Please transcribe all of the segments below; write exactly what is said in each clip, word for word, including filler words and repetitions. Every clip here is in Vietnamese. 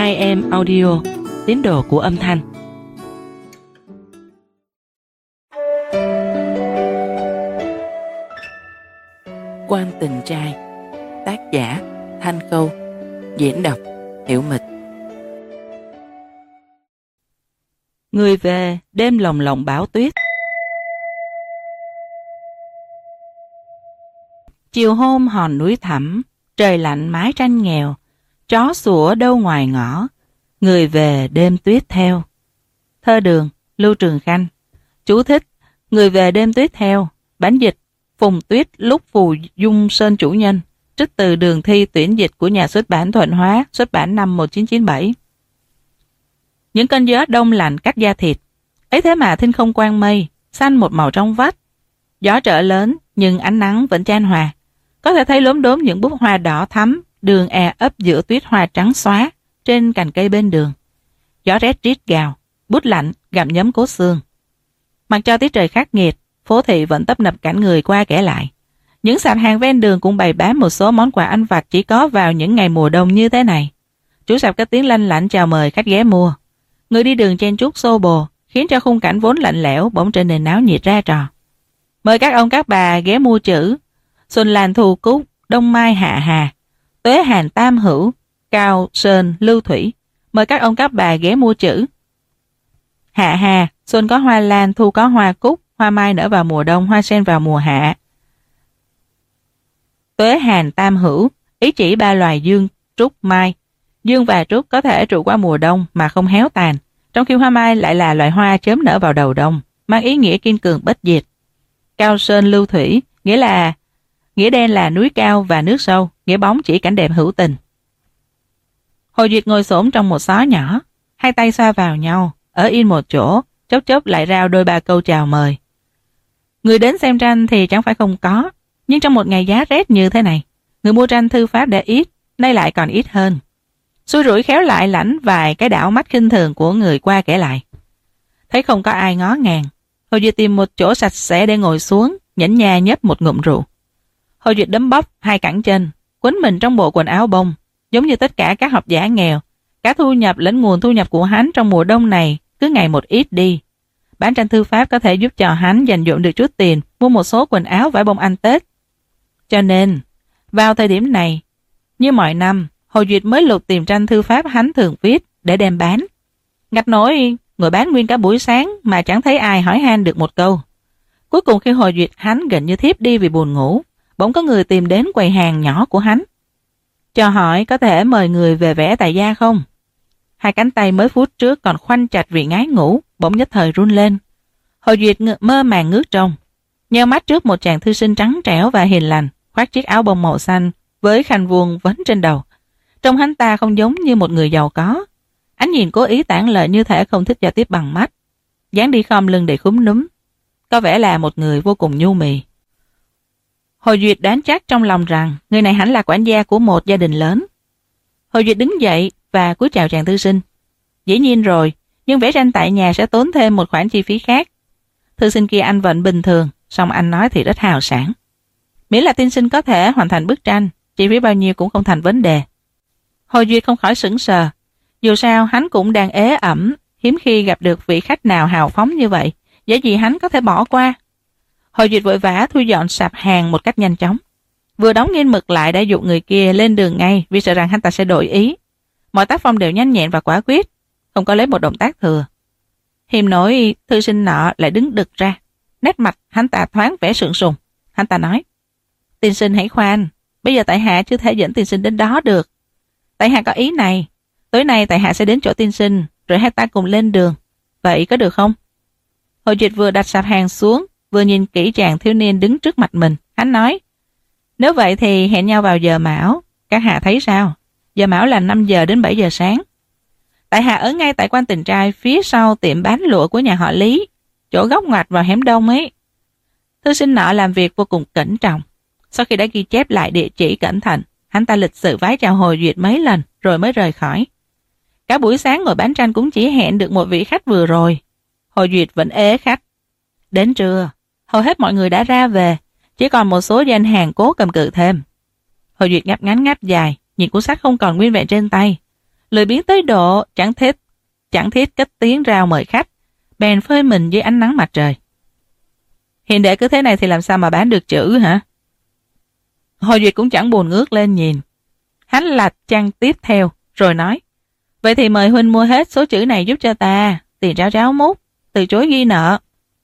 hai em audio, tín đồ của âm thanh. Quan Tình Trai, tác giả Thanh Câu, diễn đọc Hiểu Mịch. Người về đêm lồng lộng bão tuyết. Chiều hôm hòn núi thẳm, trời lạnh mái tranh nghèo, chó sủa đâu ngoài ngõ, người về đêm tuyết theo. Thơ Đường, Lưu Trường Khanh. Chú thích: Người về đêm tuyết theo, bản dịch Phùng Tuyết lúc Phù Dung Sơn chủ nhân, trích từ Đường Thi tuyển dịch của nhà xuất bản Thuận Hóa, xuất bản năm một nghìn chín trăm chín mươi bảy. Những cơn gió đông lạnh cắt da thịt, ấy thế mà thinh không quang mây, xanh một màu trong vắt. Gió trở lớn nhưng ánh nắng vẫn chan hòa, có thể thấy lốm đốm những búp hoa đỏ thắm đường e ấp giữa tuyết hoa trắng xóa trên cành cây bên đường. Gió rét rít gào, bút lạnh gặm nhấm cốt xương. Mặc cho tiết trời khắc nghiệt, phố thị vẫn tấp nập cảnh người qua kẻ lại. Những sạp hàng ven đường cũng bày bán một số món quà ăn vặt chỉ có vào những ngày mùa đông như thế này. Chủ sạp có tiếng lanh lảnh chào mời khách ghé mua. Người đi đường chen chúc xô bồ, khiến cho khung cảnh vốn lạnh lẽo bỗng trở nên náo nhiệt ra trò. Mời các ông các bà ghé mua chữ Xuân Lan Thu Cúc, Đông Mai Hạ Hà, Tuế Hàn Tam Hữu, Cao Sơn Lưu Thủy. Mời các ông các bà ghé mua chữ. Hạ Hà, xuân có hoa lan, thu có hoa cúc, hoa mai nở vào mùa đông, hoa sen vào mùa hạ. Tuế Hàn Tam Hữu, ý chỉ ba loài dương, trúc, mai. Dương và trúc có thể trụ qua mùa đông mà không héo tàn, trong khi hoa mai lại là loại hoa chớm nở vào đầu đông, mang ý nghĩa kiên cường bất diệt. Cao Sơn Lưu Thủy, nghĩa là nghĩa đen là núi cao và nước sâu, nghĩa bóng chỉ cảnh đẹp hữu tình. Hồ Duyệt ngồi xổm trong một xó nhỏ, hai tay xoa vào nhau, ở yên một chỗ, chốc chốc lại rao đôi ba câu chào mời. Người đến xem tranh thì chẳng phải không có, nhưng trong một ngày giá rét như thế này, người mua tranh thư pháp đã ít, nay lại còn ít hơn. Xui rủi khéo lại lãnh vài cái đảo mắt khinh thường của người qua kẻ lại. Thấy không có ai ngó ngàng, Hồ Duyệt tìm một chỗ sạch sẽ để ngồi xuống, nhẫn nha nhấp một ngụm rượu. Hồ Duyệt đấm bóp hai cẳng chân, quấn mình trong bộ quần áo bông, giống như tất cả các học giả nghèo. Cả thu nhập lẫn nguồn thu nhập của hắn trong mùa đông này cứ ngày một ít đi. Bán tranh thư pháp có thể giúp cho hắn dành dụm được chút tiền mua một số quần áo vải bông ăn Tết. Cho nên, vào thời điểm này, như mọi năm, Hồ Duyệt mới lục tìm tranh thư pháp hắn thường viết để đem bán. Ngặt nổi ngồi bán nguyên cả buổi sáng mà chẳng thấy ai hỏi han được một câu. Cuối cùng khi Hồ Duyệt hắn gần như thiếp đi vì buồn ngủ, bỗng có người tìm đến quầy hàng nhỏ của hắn. Cho hỏi có thể mời người về vẽ tại gia không? Hai cánh tay mới phút trước còn khoanh chặt vì ngái ngủ, bỗng nhất thời run lên. Hồ Duyệt mơ màng ngước trông, nheo mắt trước một chàng thư sinh trắng trẻo và hiền lành, khoác chiếc áo bông màu xanh với khăn vuông vấn trên đầu. Trông hắn ta không giống như một người giàu có. Ánh nhìn cố ý tản lợi như thể không thích giao tiếp bằng mắt. Dáng đi khom lưng để khúm núm, có vẻ là một người vô cùng nhu mì. Hồ Duyệt đoán chắc trong lòng rằng người này hẳn là quản gia của một gia đình lớn. Hồ Duyệt đứng dậy và cúi chào chàng thư sinh. Dĩ nhiên rồi, nhưng vẽ tranh tại nhà sẽ tốn thêm một khoản chi phí khác. Thư sinh kia anh vẫn bình thường, song anh nói thì rất hào sảng. Miễn là tiên sinh có thể hoàn thành bức tranh, chi phí bao nhiêu cũng không thành vấn đề. Hồ Duyệt không khỏi sững sờ. Dù sao hắn cũng đang ế ẩm, hiếm khi gặp được vị khách nào hào phóng như vậy, dễ gì hắn có thể bỏ qua. Hồ Duyệt vội vã thu dọn sạp hàng một cách nhanh chóng. Vừa đóng nghiên mực lại đã dụ người kia lên đường ngay vì sợ rằng hắn ta sẽ đổi ý. Mọi tác phong đều nhanh nhẹn và quả quyết, không có lấy một động tác thừa. Hiềm nổi thư sinh nọ lại đứng đực ra, nét mặt hắn ta thoáng vẻ sượng sùng. Hắn ta nói: Tiên sinh hãy khoan, bây giờ tại hạ chưa thể dẫn tiên sinh đến đó được. Tại hạ có ý này, tối nay tại hạ sẽ đến chỗ tiên sinh, rồi hai ta cùng lên đường. Vậy có được không? Hồ Duyệt vừa đặt sạp hàng xuống, vừa nhìn kỹ chàng thiếu niên đứng trước mặt mình. Hắn nói: Nếu vậy thì hẹn nhau vào giờ mão, các hạ thấy sao? Giờ mão là năm giờ đến bảy giờ sáng. Tại hạ ở ngay tại Quan Tình Trai, phía sau tiệm bán lụa của nhà họ Lý, chỗ góc ngoặt vào hẻm đông ấy. Thư sinh nọ làm việc vô cùng cẩn trọng. Sau khi đã ghi chép lại địa chỉ cẩn thận, hắn ta lịch sự vái chào Hồ Duyệt mấy lần rồi mới rời khỏi. Cả buổi sáng ngồi bán tranh cũng chỉ hẹn được một vị khách vừa rồi. Hồ Duyệt vẫn ế khách. Đến trưa, hầu hết mọi người đã ra về, chỉ còn một số danh hàng cố cầm cự thêm. Hồ Duyệt ngáp ngắn ngáp dài, nhìn cuốn sách không còn nguyên vẹn trên tay. lười biếng tới độ chẳng thiết, chẳng thiết cất tiếng rao mời khách, bèn phơi mình dưới ánh nắng mặt trời. Hiền đệ cứ thế này thì làm sao mà bán được chữ hả? Hồ Duyệt cũng chẳng buồn ngước lên nhìn. Hắn lạch trang tiếp theo, rồi nói, vậy thì mời huynh mua hết số chữ này giúp cho ta, tiền ráo ráo mút, từ chối ghi nợ.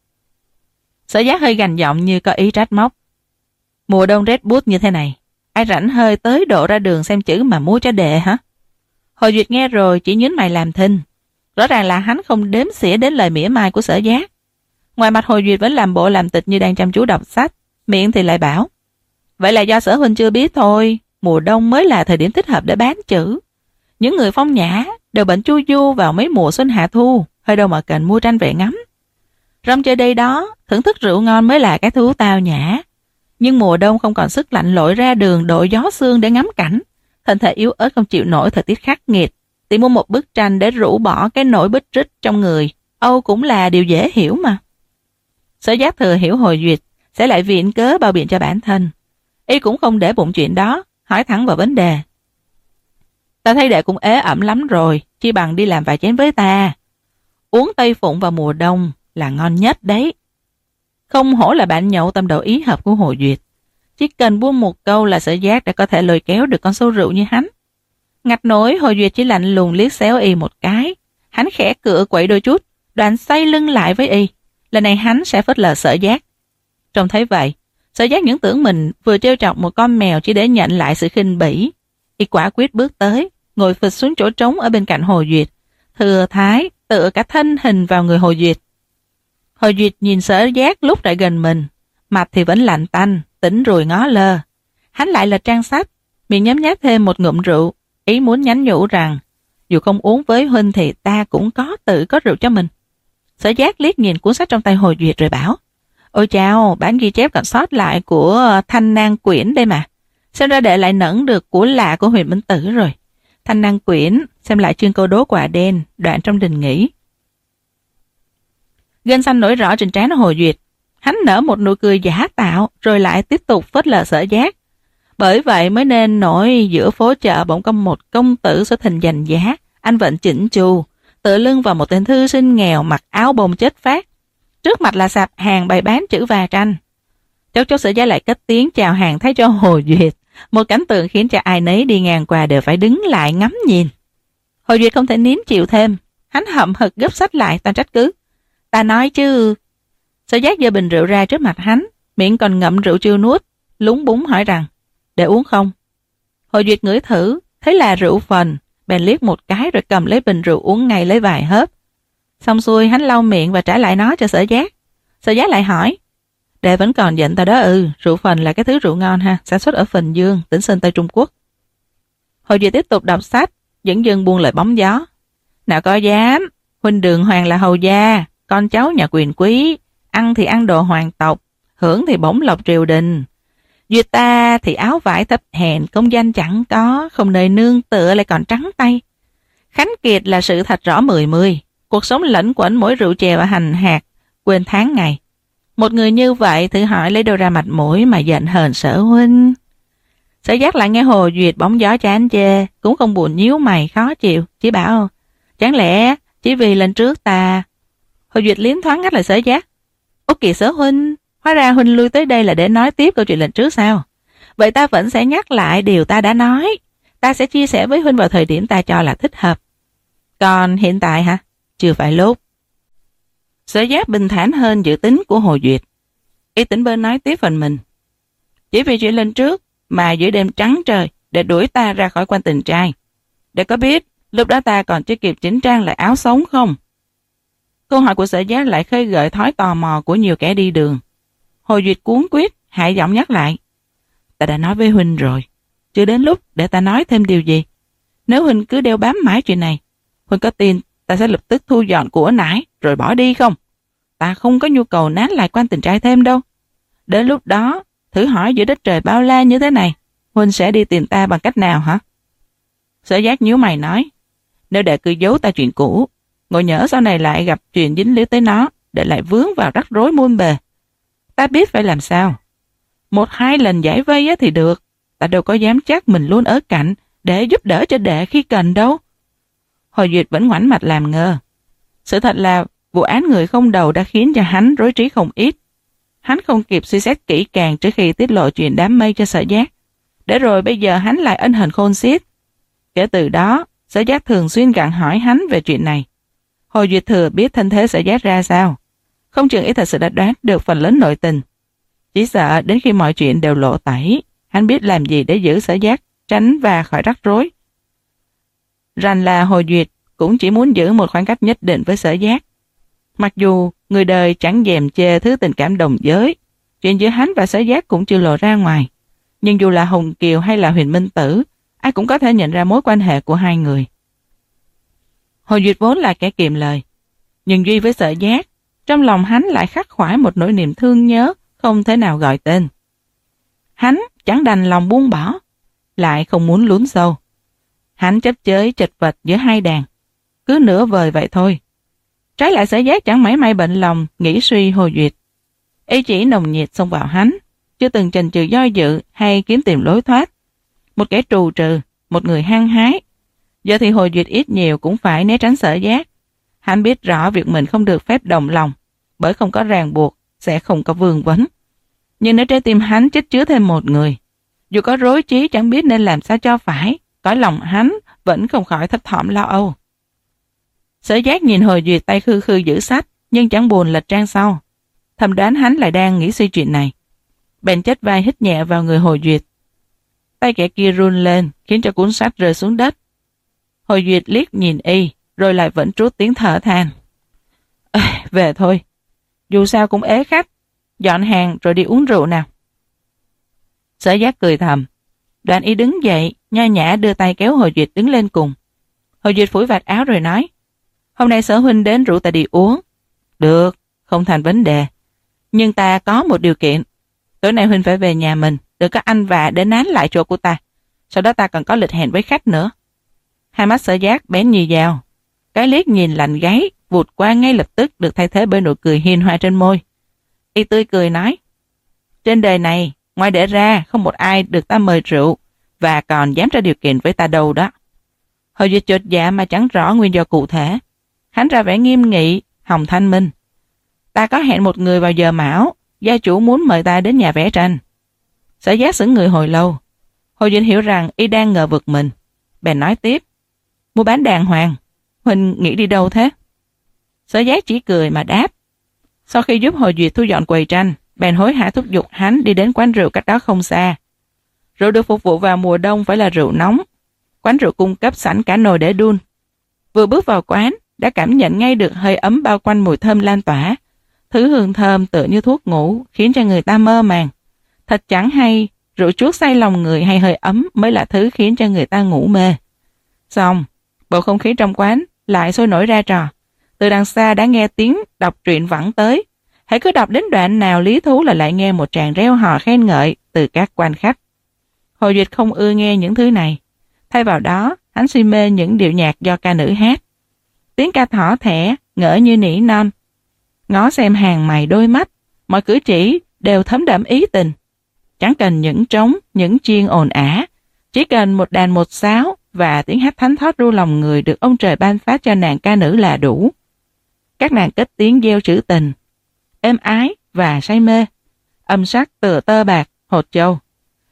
Sở Giác hơi gằn giọng như có ý trách móc. Mùa đông rét buốt như thế này, ai rảnh hơi tới độ ra đường xem chữ mà mua cho đệ hả? Hồ Duyệt nghe rồi chỉ nhíu mày làm thinh. Rõ ràng là hắn không đếm xỉa đến lời mỉa mai của Sở Giác. Ngoài mặt Hồ Duyệt vẫn làm bộ làm tịch như đang chăm chú đọc sách, miệng thì lại bảo, vậy là do Sở huynh chưa biết thôi, mùa đông mới là thời điểm thích hợp để bán chữ. Những người phong nhã đều bệnh chu du vào mấy mùa xuân hạ thu, hơi đâu mà cần mua tranh về ngắm. Rong chơi đây đó, thưởng thức rượu ngon mới là cái thú tao nhã. Nhưng mùa đông không còn sức lạnh lội ra đường đội gió sương để ngắm cảnh, thân thể yếu ớt không chịu nổi thời tiết khắc nghiệt, thì mua một bức tranh để rũ bỏ cái nỗi bứt rứt trong người, âu cũng là điều dễ hiểu mà. Sở Giác thừa hiểu Hồ Duyệt sẽ lại viện cớ bao biện cho bản thân. Y cũng không để bụng chuyện đó, hỏi thẳng vào vấn đề. Ta thấy đệ cũng ế ẩm lắm rồi, chi bằng đi làm vài chén với ta. Uống Tây Phụng vào mùa đông là ngon nhất đấy. Không hổ là bạn nhậu tâm đầu ý hợp của Hồ Duyệt. Chỉ cần buông một câu là Sở Giác đã có thể lôi kéo được con sâu rượu như hắn. Ngặt nổi Hồ Duyệt chỉ lạnh lùng liếc xéo y một cái. Hắn khẽ cựa quậy đôi chút, đoạn xoay lưng lại với y. Lần này hắn sẽ phớt lờ Sở Giác. Trông thấy vậy, Sở Giác những tưởng mình vừa trêu chọc một con mèo chỉ để nhận lại sự khinh bỉ. Y quả quyết bước tới, ngồi phịch xuống chỗ trống ở bên cạnh Hồ Duyệt, thừa thái tựa cả thân hình vào người Hồ Duyệt. Hồ Duyệt nhìn Sở Giác lúc lại gần mình, mặt thì vẫn lạnh tanh, tỉnh rồi ngó lơ. Hắn lại là trang sách, miệng nhấm nháp thêm một ngụm rượu, ý muốn nhắn nhủ rằng dù không uống với huynh thì ta cũng có tự có rượu cho mình. Sở Giác liếc nhìn cuốn sách trong tay Hồ Duyệt rồi bảo, ôi chao, bản ghi chép còn sót lại của Thanh Nang Quyển đây mà. Xem ra đệ lại nẫn được của lạ của Huyền Minh Tử rồi. Thanh Nang Quyển, xem lại chương câu đố quả đen, đoạn trong đình nghỉ. Gân xanh nổi rõ trên trán Hồ Duyệt. Hắn nở một nụ cười giả tạo, rồi lại tiếp tục phớt lờ Sở Giác. Bởi vậy mới nên nổi giữa phố chợ bỗng có một công tử xuất hình giành giá, anh vận chỉnh chu, tựa lưng vào một tên thư sinh nghèo mặc áo bông chết phát. Trước mặt là sạp hàng bày bán chữ và tranh. Chốc chốc Sở Giác lại cất tiếng chào hàng thay cho Hồ Duyệt, một cảnh tượng khiến cho ai nấy đi ngang qua đều phải đứng lại ngắm nhìn. Hồ Duyệt không thể nín chịu thêm, hắn hậm hực gấp sách lại toàn trách cứ. Ta nói chứ. Sở Giác giơ bình rượu ra trước mặt hắn, miệng còn ngậm rượu chưa nuốt, lúng búng hỏi rằng, để uống không? Hồ Duyệt ngửi thử, thấy là rượu phần, bèn liếc một cái rồi cầm lấy bình rượu uống ngay lấy vài hớp. Xong xuôi hắn lau miệng và trả lại nó cho Sở Giác. Sở Giác lại hỏi, đệ vẫn còn giận ta đó ư? Rượu phần là cái thứ rượu ngon ha, sản xuất ở Phình Dương, tỉnh Sơn Tây Trung Quốc. Hồ Duyệt tiếp tục đọc sách, dần dần buông lời bóng gió. Nào có dám, huynh Đường Hoàng là hầu gia, con cháu nhà quyền quý, ăn thì ăn đồ hoàng tộc, hưởng thì bổng lộc triều đình. Duyệt ta thì áo vải thấp hèn, công danh chẳng có, không nơi nương tựa lại còn trắng tay. Khánh Kiệt là sự thật rõ mười mươi, cuộc sống lẫn quẩn mỗi rượu chè và hành hạt, quên tháng ngày. Một người như vậy thử hỏi lấy đâu ra mặt mũi mà giận hờn Sở huynh. Sở Giác lại nghe Hồ Duyệt bóng gió chán chê, cũng không buồn nhíu mày khó chịu, chỉ bảo, chẳng lẽ chỉ vì lần trước ta... Hồ Duyệt liến thoáng ngắt lời Sở Giác. Ủa kìa Sở huynh, hóa ra huynh lui tới đây là để nói tiếp câu chuyện lần trước sao? Vậy ta vẫn sẽ nhắc lại điều ta đã nói. Ta sẽ chia sẻ với huynh vào thời điểm ta cho là thích hợp. Còn hiện tại hả? Chưa phải lúc. Sở Giác bình thản hơn dự tính của Hồ Duyệt. Y tỉnh bên nói tiếp phần mình. Chỉ vì chuyện lần trước mà giữa đêm trắng trời để đuổi ta ra khỏi quan tình trai. Để có biết lúc đó ta còn chưa kịp chỉnh trang lại áo sống không? Câu hỏi của Sở Giác lại khơi gợi thói tò mò của nhiều kẻ đi đường. Hồ Duyệt cuống quýt hạ giọng nhắc lại. Ta đã nói với huynh rồi, chưa đến lúc để ta nói thêm điều gì. Nếu huynh cứ đeo bám mãi chuyện này, huynh có tin ta sẽ lập tức thu dọn của nải rồi bỏ đi không? Ta không có nhu cầu nán lại quan tình trai thêm đâu. Đến lúc đó, thử hỏi giữa đất trời bao la như thế này, huynh sẽ đi tìm ta bằng cách nào hả? Sở Giác nhíu mày nói, nếu đệ cứ giấu ta chuyện cũ, ngồi nhỡ sau này lại gặp chuyện dính líu tới nó, để lại vướng vào rắc rối muôn bề. Ta biết phải làm sao. Một hai lần giải vây thì được, ta đâu có dám chắc mình luôn ở cạnh để giúp đỡ cho đệ khi cần đâu. Hồi Duyệt vẫn ngoảnh mặt làm ngơ. Sự thật là vụ án người không đầu đã khiến cho hắn rối trí không ít. Hắn không kịp suy xét kỹ càng trước khi tiết lộ chuyện đám mây cho Sở Giác. Để rồi bây giờ hắn lại ân hận khôn xiết. Kể từ đó, Sở Giác thường xuyên gặng hỏi hắn về chuyện này. Hồi Duyệt thừa biết thân thế Sở Giác ra sao. Không chừng ý thật sự đã đoán được phần lớn nội tình. Chỉ sợ đến khi mọi chuyện đều lộ tẩy, hắn biết làm gì để giữ Sở Giác, tránh và khỏi rắc rối. Rằng là Hồi Duyệt cũng chỉ muốn giữ một khoảng cách nhất định với Sở Giác. Mặc dù người đời chẳng dèm chê thứ tình cảm đồng giới, chuyện giữa hắn và Sở Giác cũng chưa lộ ra ngoài. Nhưng dù là Hồng Kiều hay là Huyền Minh Tử, ai cũng có thể nhận ra mối quan hệ của hai người. Hồi Duyệt vốn là kẻ kiệm lời, nhưng duy với Sở Giác, trong lòng hắn lại khắc khoải một nỗi niềm thương nhớ không thể nào gọi tên. Hắn chẳng đành lòng buông bỏ, lại không muốn lún sâu. Hắn chấp chới chật vật giữa hai đàn, cứ nửa vời vậy thôi. Trái lại Sở Giác chẳng mảy may bệnh lòng nghĩ suy Hồi Duyệt. Ý chỉ nồng nhiệt xông vào hắn, chưa từng chần chừ do dự hay kiếm tìm lối thoát. Một kẻ trù trừ, một người hăng hái. Giờ thì Hồi Duyệt ít nhiều cũng phải né tránh Sở Giác. Hắn biết rõ việc mình không được phép đồng lòng, bởi không có ràng buộc, sẽ không có vương vấn. Nhưng nếu trái tim hắn chất chứa thêm một người, dù có rối trí chẳng biết nên làm sao cho phải, cõi lòng hắn vẫn không khỏi thấp thỏm lo âu. Sở Giác nhìn Hồi Duyệt tay khư khư giữ sách, nhưng chẳng buồn lật trang sau. Thầm đoán hắn lại đang nghĩ suy chuyện này. Bèn chết vai hít nhẹ vào người Hồi Duyệt. Tay kẻ kia run lên, khiến cho cuốn sách rơi xuống đất. Hồi Duyệt liếc nhìn y, rồi lại vẫn trút tiếng thở than. Ê, về thôi, dù sao cũng ế khách, dọn hàng rồi đi uống rượu nào. Sở Giác cười thầm, đoạn y đứng dậy, nho nhã đưa tay kéo Hồi Duyệt đứng lên cùng. Hồi Duyệt phủi vạt áo rồi nói, hôm nay Sở huynh đến rủ ta đi uống. Được, không thành vấn đề, nhưng ta có một điều kiện. Tối nay huynh phải về nhà mình, đừng có anh vạ để nán lại chỗ của ta. Sau đó ta còn có lịch hẹn với khách nữa. Hai mắt Sở Giác bén như dao, cái liếc nhìn lạnh gáy vụt qua ngay lập tức được thay thế bởi nụ cười hiền hòa trên môi. Y tươi cười nói, trên đời này ngoài để ra không một ai được ta mời rượu và còn dám ra điều kiện với ta đâu đó. Hồi Duyệt chột dạ mà chẳng rõ nguyên do cụ thể. Hắn ra vẻ nghiêm nghị, hồng thanh minh. Ta có hẹn một người vào giờ mão, gia chủ muốn mời ta đến nhà vẽ tranh. Sở Giác sững người hồi lâu. Hồi Duyệt hiểu rằng y đang ngờ vực mình, bèn nói tiếp, mua bán đàng hoàng, huynh nghĩ đi đâu thế? Sở Giác chỉ cười mà đáp. Sau khi giúp Hồi Duyệt thu dọn quầy tranh, bèn hối hả thúc giục hắn đi đến quán rượu cách đó không xa. Rượu được phục vụ vào mùa đông phải là rượu nóng. Quán rượu cung cấp sẵn cả nồi để đun. Vừa bước vào quán, đã cảm nhận ngay được hơi ấm bao quanh mùi thơm lan tỏa. Thứ hương thơm tựa như thuốc ngủ, khiến cho người ta mơ màng. Thật chẳng hay, rượu chuốt say lòng người hay hơi ấm mới là thứ khiến cho người ta ngủ mê. Xong, bầu không khí trong quán lại sôi nổi ra trò. Từ đằng xa đã nghe tiếng đọc truyện vẳng tới. Hãy cứ đọc đến đoạn nào lý thú là lại nghe một tràng reo hò khen ngợi từ các quan khách. Hồi Duyệt không ưa nghe những thứ này. Thay vào đó, hắn si mê những điệu nhạc do ca nữ hát. Tiếng ca thỏ thẻ, ngỡ như nỉ non. Ngó xem hàng mày đôi mắt, mọi cử chỉ đều thấm đẫm ý tình. Chẳng cần những trống, những chiên ồn ả, chỉ cần một đàn một sáo và tiếng hát thánh thót ru lòng người được ông trời ban phát cho nàng ca nữ là đủ. Các nàng kết tiếng gieo trữ tình, êm ái và say mê, âm sắc tựa tơ bạc, hột châu.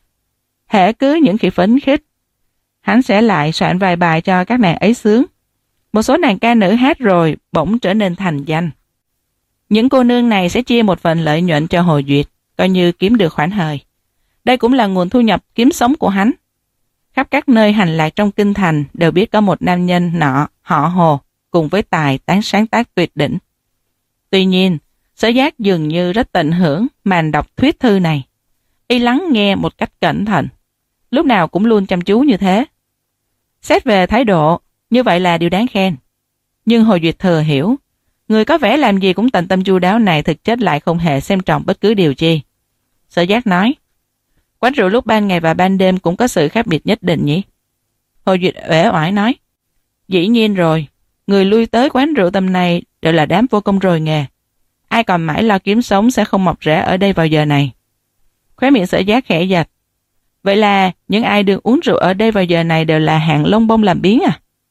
Hễ cứ những khi phấn khích, hắn sẽ lại soạn vài bài cho các nàng ấy sướng. Một số nàng ca nữ hát rồi bỗng trở nên thành danh. Những cô nương này sẽ chia một phần lợi nhuận cho Hồi Duyệt, coi như kiếm được khoản hời. Đây cũng là nguồn thu nhập kiếm sống của hắn. Khắp các nơi hành lạc trong kinh thành đều biết có một nam nhân nọ họ Hồ, cùng với tài tán sáng tác tuyệt đỉnh. Tuy nhiên, Sở Giác dường như rất tận hưởng màn đọc thuyết thư này. Y lắng nghe một cách cẩn thận, lúc nào cũng luôn chăm chú như thế. Xét về thái độ, như vậy là điều đáng khen. Nhưng Hồi Duyệt thừa hiểu, người có vẻ làm gì cũng tận tâm chu đáo này thực chất lại không hề xem trọng bất cứ điều chi. Sở Giác nói, quán rượu lúc ban ngày và ban đêm cũng có sự khác biệt nhất định nhỉ? Hồi Duyệt uể oải nói, dĩ nhiên rồi, người lui tới quán rượu tầm này đều là đám vô công rồi nghề. Ai còn mãi lo kiếm sống sẽ không mọc rễ ở đây vào giờ này. Khóe miệng Sở Giác khẽ giật. Vậy là những ai được uống rượu ở đây vào giờ này đều là hạng lông bông làm biếng à?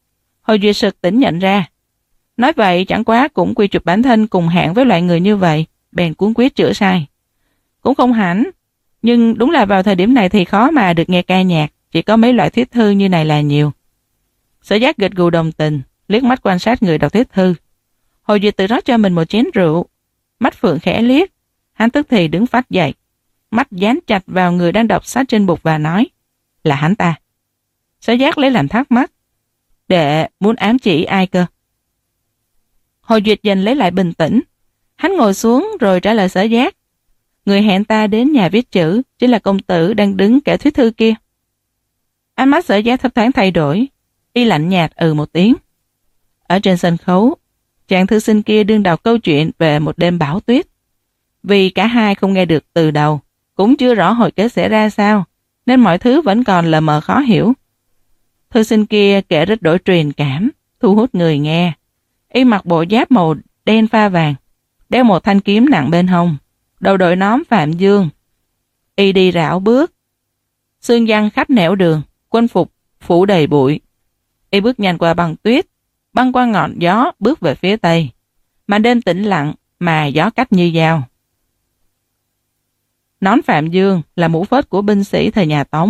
Hồi Duyệt sực tỉnh nhận ra. Nói vậy chẳng quá cũng quy chụp bản thân cùng hạng với loại người như vậy, bèn cuống quyết chữa sai. Cũng không hẳn, nhưng đúng là vào thời điểm này thì khó mà được nghe ca nhạc, chỉ có mấy loại thuyết thư như này là nhiều. Sở Giác gật gù đồng tình, liếc mắt quan sát người đọc thuyết thư. Hồi Duyệt tự rót cho mình một chén rượu, mắt phượng khẽ liếc, hắn tức thì đứng phát dậy, mắt dán chặt vào người đang đọc sách trên bục và nói, là hắn ta. Sở Giác lấy làm thắc mắc, đệ muốn ám chỉ ai cơ? Hồi Duyệt dần lấy lại bình tĩnh, hắn ngồi xuống rồi trả lời Sở Giác, người hẹn ta đến nhà viết chữ chính là công tử đang đứng kể thuyết thư kia. Ánh mắt Sở Giác thấp thoáng thay đổi, y lạnh nhạt ừ một tiếng. Ở trên sân khấu, chàng thư sinh kia đương đọc câu chuyện về một đêm bão tuyết. Vì cả hai không nghe được từ đầu, cũng chưa rõ hồi kết sẽ ra sao, nên mọi thứ vẫn còn lờ mờ khó hiểu. Thư sinh kia kể rất đổi truyền cảm, thu hút người nghe. Y mặc bộ giáp màu đen pha vàng, đeo một thanh kiếm nặng bên hông, đầu đội nón Phạm Dương. Y đi rảo bước, xương giăng khắp nẻo đường, quân phục phủ đầy bụi. Y bước nhanh qua băng tuyết, băng qua ngọn gió bước về phía tây. Màn đêm tĩnh lặng mà gió cách như dao. Nón Phạm Dương là mũ phết của binh sĩ thời nhà Tống.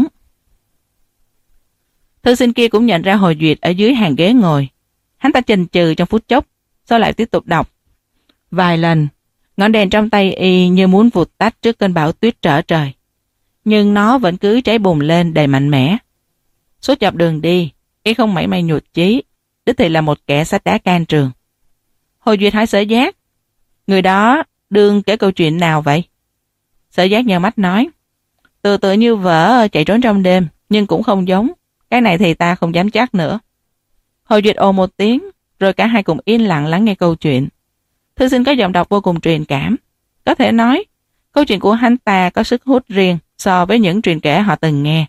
Thư sinh kia cũng nhận ra Hồi Duyệt ở dưới hàng ghế ngồi. Hắn ta chần chừ trong phút chốc, sau lại tiếp tục đọc. Vài lần, ngọn đèn trong tay y như muốn vụt tắt trước cơn bão tuyết trở trời. Nhưng nó vẫn cứ cháy bùng lên đầy mạnh mẽ. Suốt dọc đường đi, y không mảy may nhụt chí, đích thị là một kẻ sách đá can trường. Hồi Duyệt hỏi Sở Giác, người đó đương kể câu chuyện nào vậy? Sở Giác nhờ mắt nói, từ tự như vợ chạy trốn trong đêm, nhưng cũng không giống. Cái này thì ta không dám chắc nữa. Hồi Duyệt ồ một tiếng, rồi cả hai cùng yên lặng lắng nghe câu chuyện. Thư sinh có giọng đọc vô cùng truyền cảm. Có thể nói, câu chuyện của hắn ta có sức hút riêng so với những truyền kể họ từng nghe.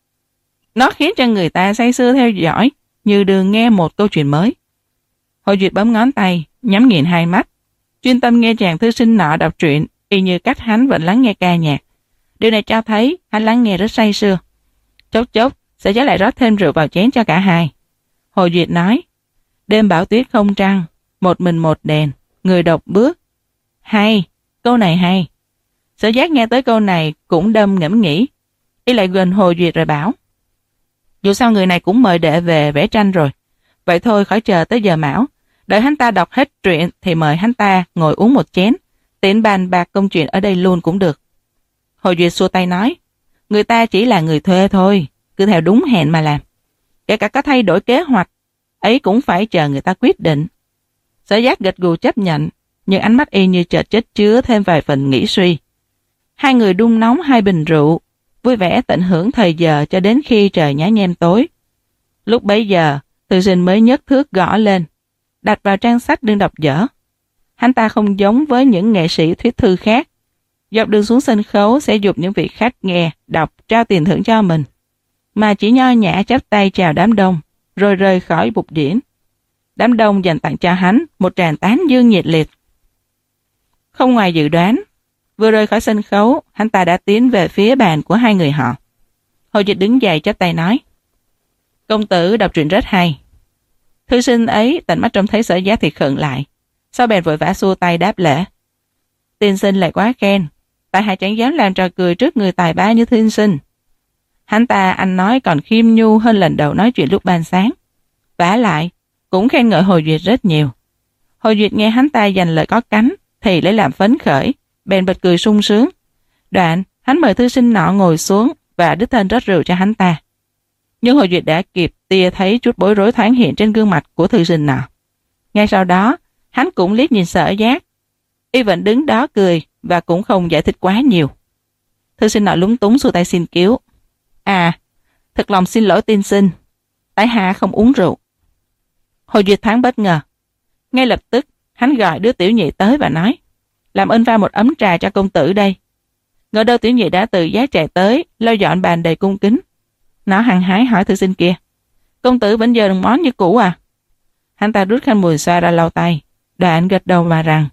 Nó khiến cho người ta say sưa theo dõi, như đường nghe một câu chuyện mới. Hồi Duyệt bấm ngón tay, nhắm nghiền hai mắt, chuyên tâm nghe chàng thư sinh nọ đọc truyện, y như cách hắn vẫn lắng nghe ca nhạc. Điều này cho thấy hắn lắng nghe rất say sưa. Chốc chốc, Sở Giác lại rót thêm rượu vào chén cho cả hai. Hồi Duyệt nói, đêm bão tuyết không trăng, một mình một đèn, người độc bước. Hay, câu này hay. Sở Giác nghe tới câu này cũng đâm ngẫm nghĩ. Y lại gần Hồi Duyệt rồi bảo, dù sao người này cũng mời đệ về vẽ tranh rồi. Vậy thôi khỏi chờ tới giờ mão. Đợi hắn ta đọc hết truyện thì mời hắn ta ngồi uống một chén. Tiện bàn bạc công chuyện ở đây luôn cũng được. Hồi Duyệt xua tay nói, người ta chỉ là người thuê thôi, cứ theo đúng hẹn mà làm. Kể cả có thay đổi kế hoạch, ấy cũng phải chờ người ta quyết định. Sở Giác gật gù chấp nhận, nhưng ánh mắt y như chợt chất chứa thêm vài phần nghĩ suy. Hai người đun nóng hai bình rượu, vui vẻ tận hưởng thời giờ cho đến khi trời nhá nhem tối. Lúc bấy giờ, thư sinh mới nhấc thước gõ lên, đặt vào trang sách đương đọc dở. Hắn ta không giống với những nghệ sĩ thuyết thư khác. Dọc đường xuống sân khấu sẽ dục những vị khách nghe, đọc, trao tiền thưởng cho mình, mà chỉ nho nhã chắp tay chào đám đông, rồi rời khỏi bục diễn. Đám đông dành tặng cho hắn một tràng tán dương nhiệt liệt. Không ngoài dự đoán, vừa rời khỏi sân khấu, hắn ta đã tiến về phía bàn của hai người họ. Hồi Dịch đứng dậy chắp tay nói, công tử đọc truyện rất hay. Thư sinh ấy tận mắt trông thấy Sở Giác thì khựng lại, sau bèn vội vã xua tay đáp lễ. Tiên sinh lại quá khen, tại hạ chẳng dám làm trò cười trước người tài ba như tiên sinh. Hắn ta anh nói còn khiêm nhu hơn lần đầu nói chuyện lúc ban sáng. Vả lại, cũng khen ngợi Hồi Duyệt rất nhiều. Hồi Duyệt nghe hắn ta dành lời có cánh, thì lấy làm phấn khởi, bèn bật cười sung sướng. Đoạn, hắn mời thư sinh nọ ngồi xuống và đích thân rót rượu cho hắn ta. Nhưng Hồi Duyệt đã kịp tia thấy chút bối rối thoáng hiện trên gương mặt của thư sinh nọ. Ngay sau đó, hắn cũng liếc nhìn Sở Giác. Y vẫn đứng đó cười và cũng không giải thích quá nhiều. Thư sinh nọ lúng túng xua tay xin cứu. À, thật lòng xin lỗi tiên sinh, tại hạ không uống rượu. Hồi Duyệt thoáng bất ngờ. Ngay lập tức, hắn gọi đứa tiểu nhị tới và nói, làm ơn pha một ấm trà cho công tử đây. Ngờ đâu tiểu nhị đã tự giác chạy tới, lau dọn bàn đầy cung kính. Nó hăng hái hỏi thư sinh kia, công tử vẫn giờ đồng món như cũ à? Hắn ta rút khăn mùi xoa ra lau tay, đoạn gật đầu mà rằng,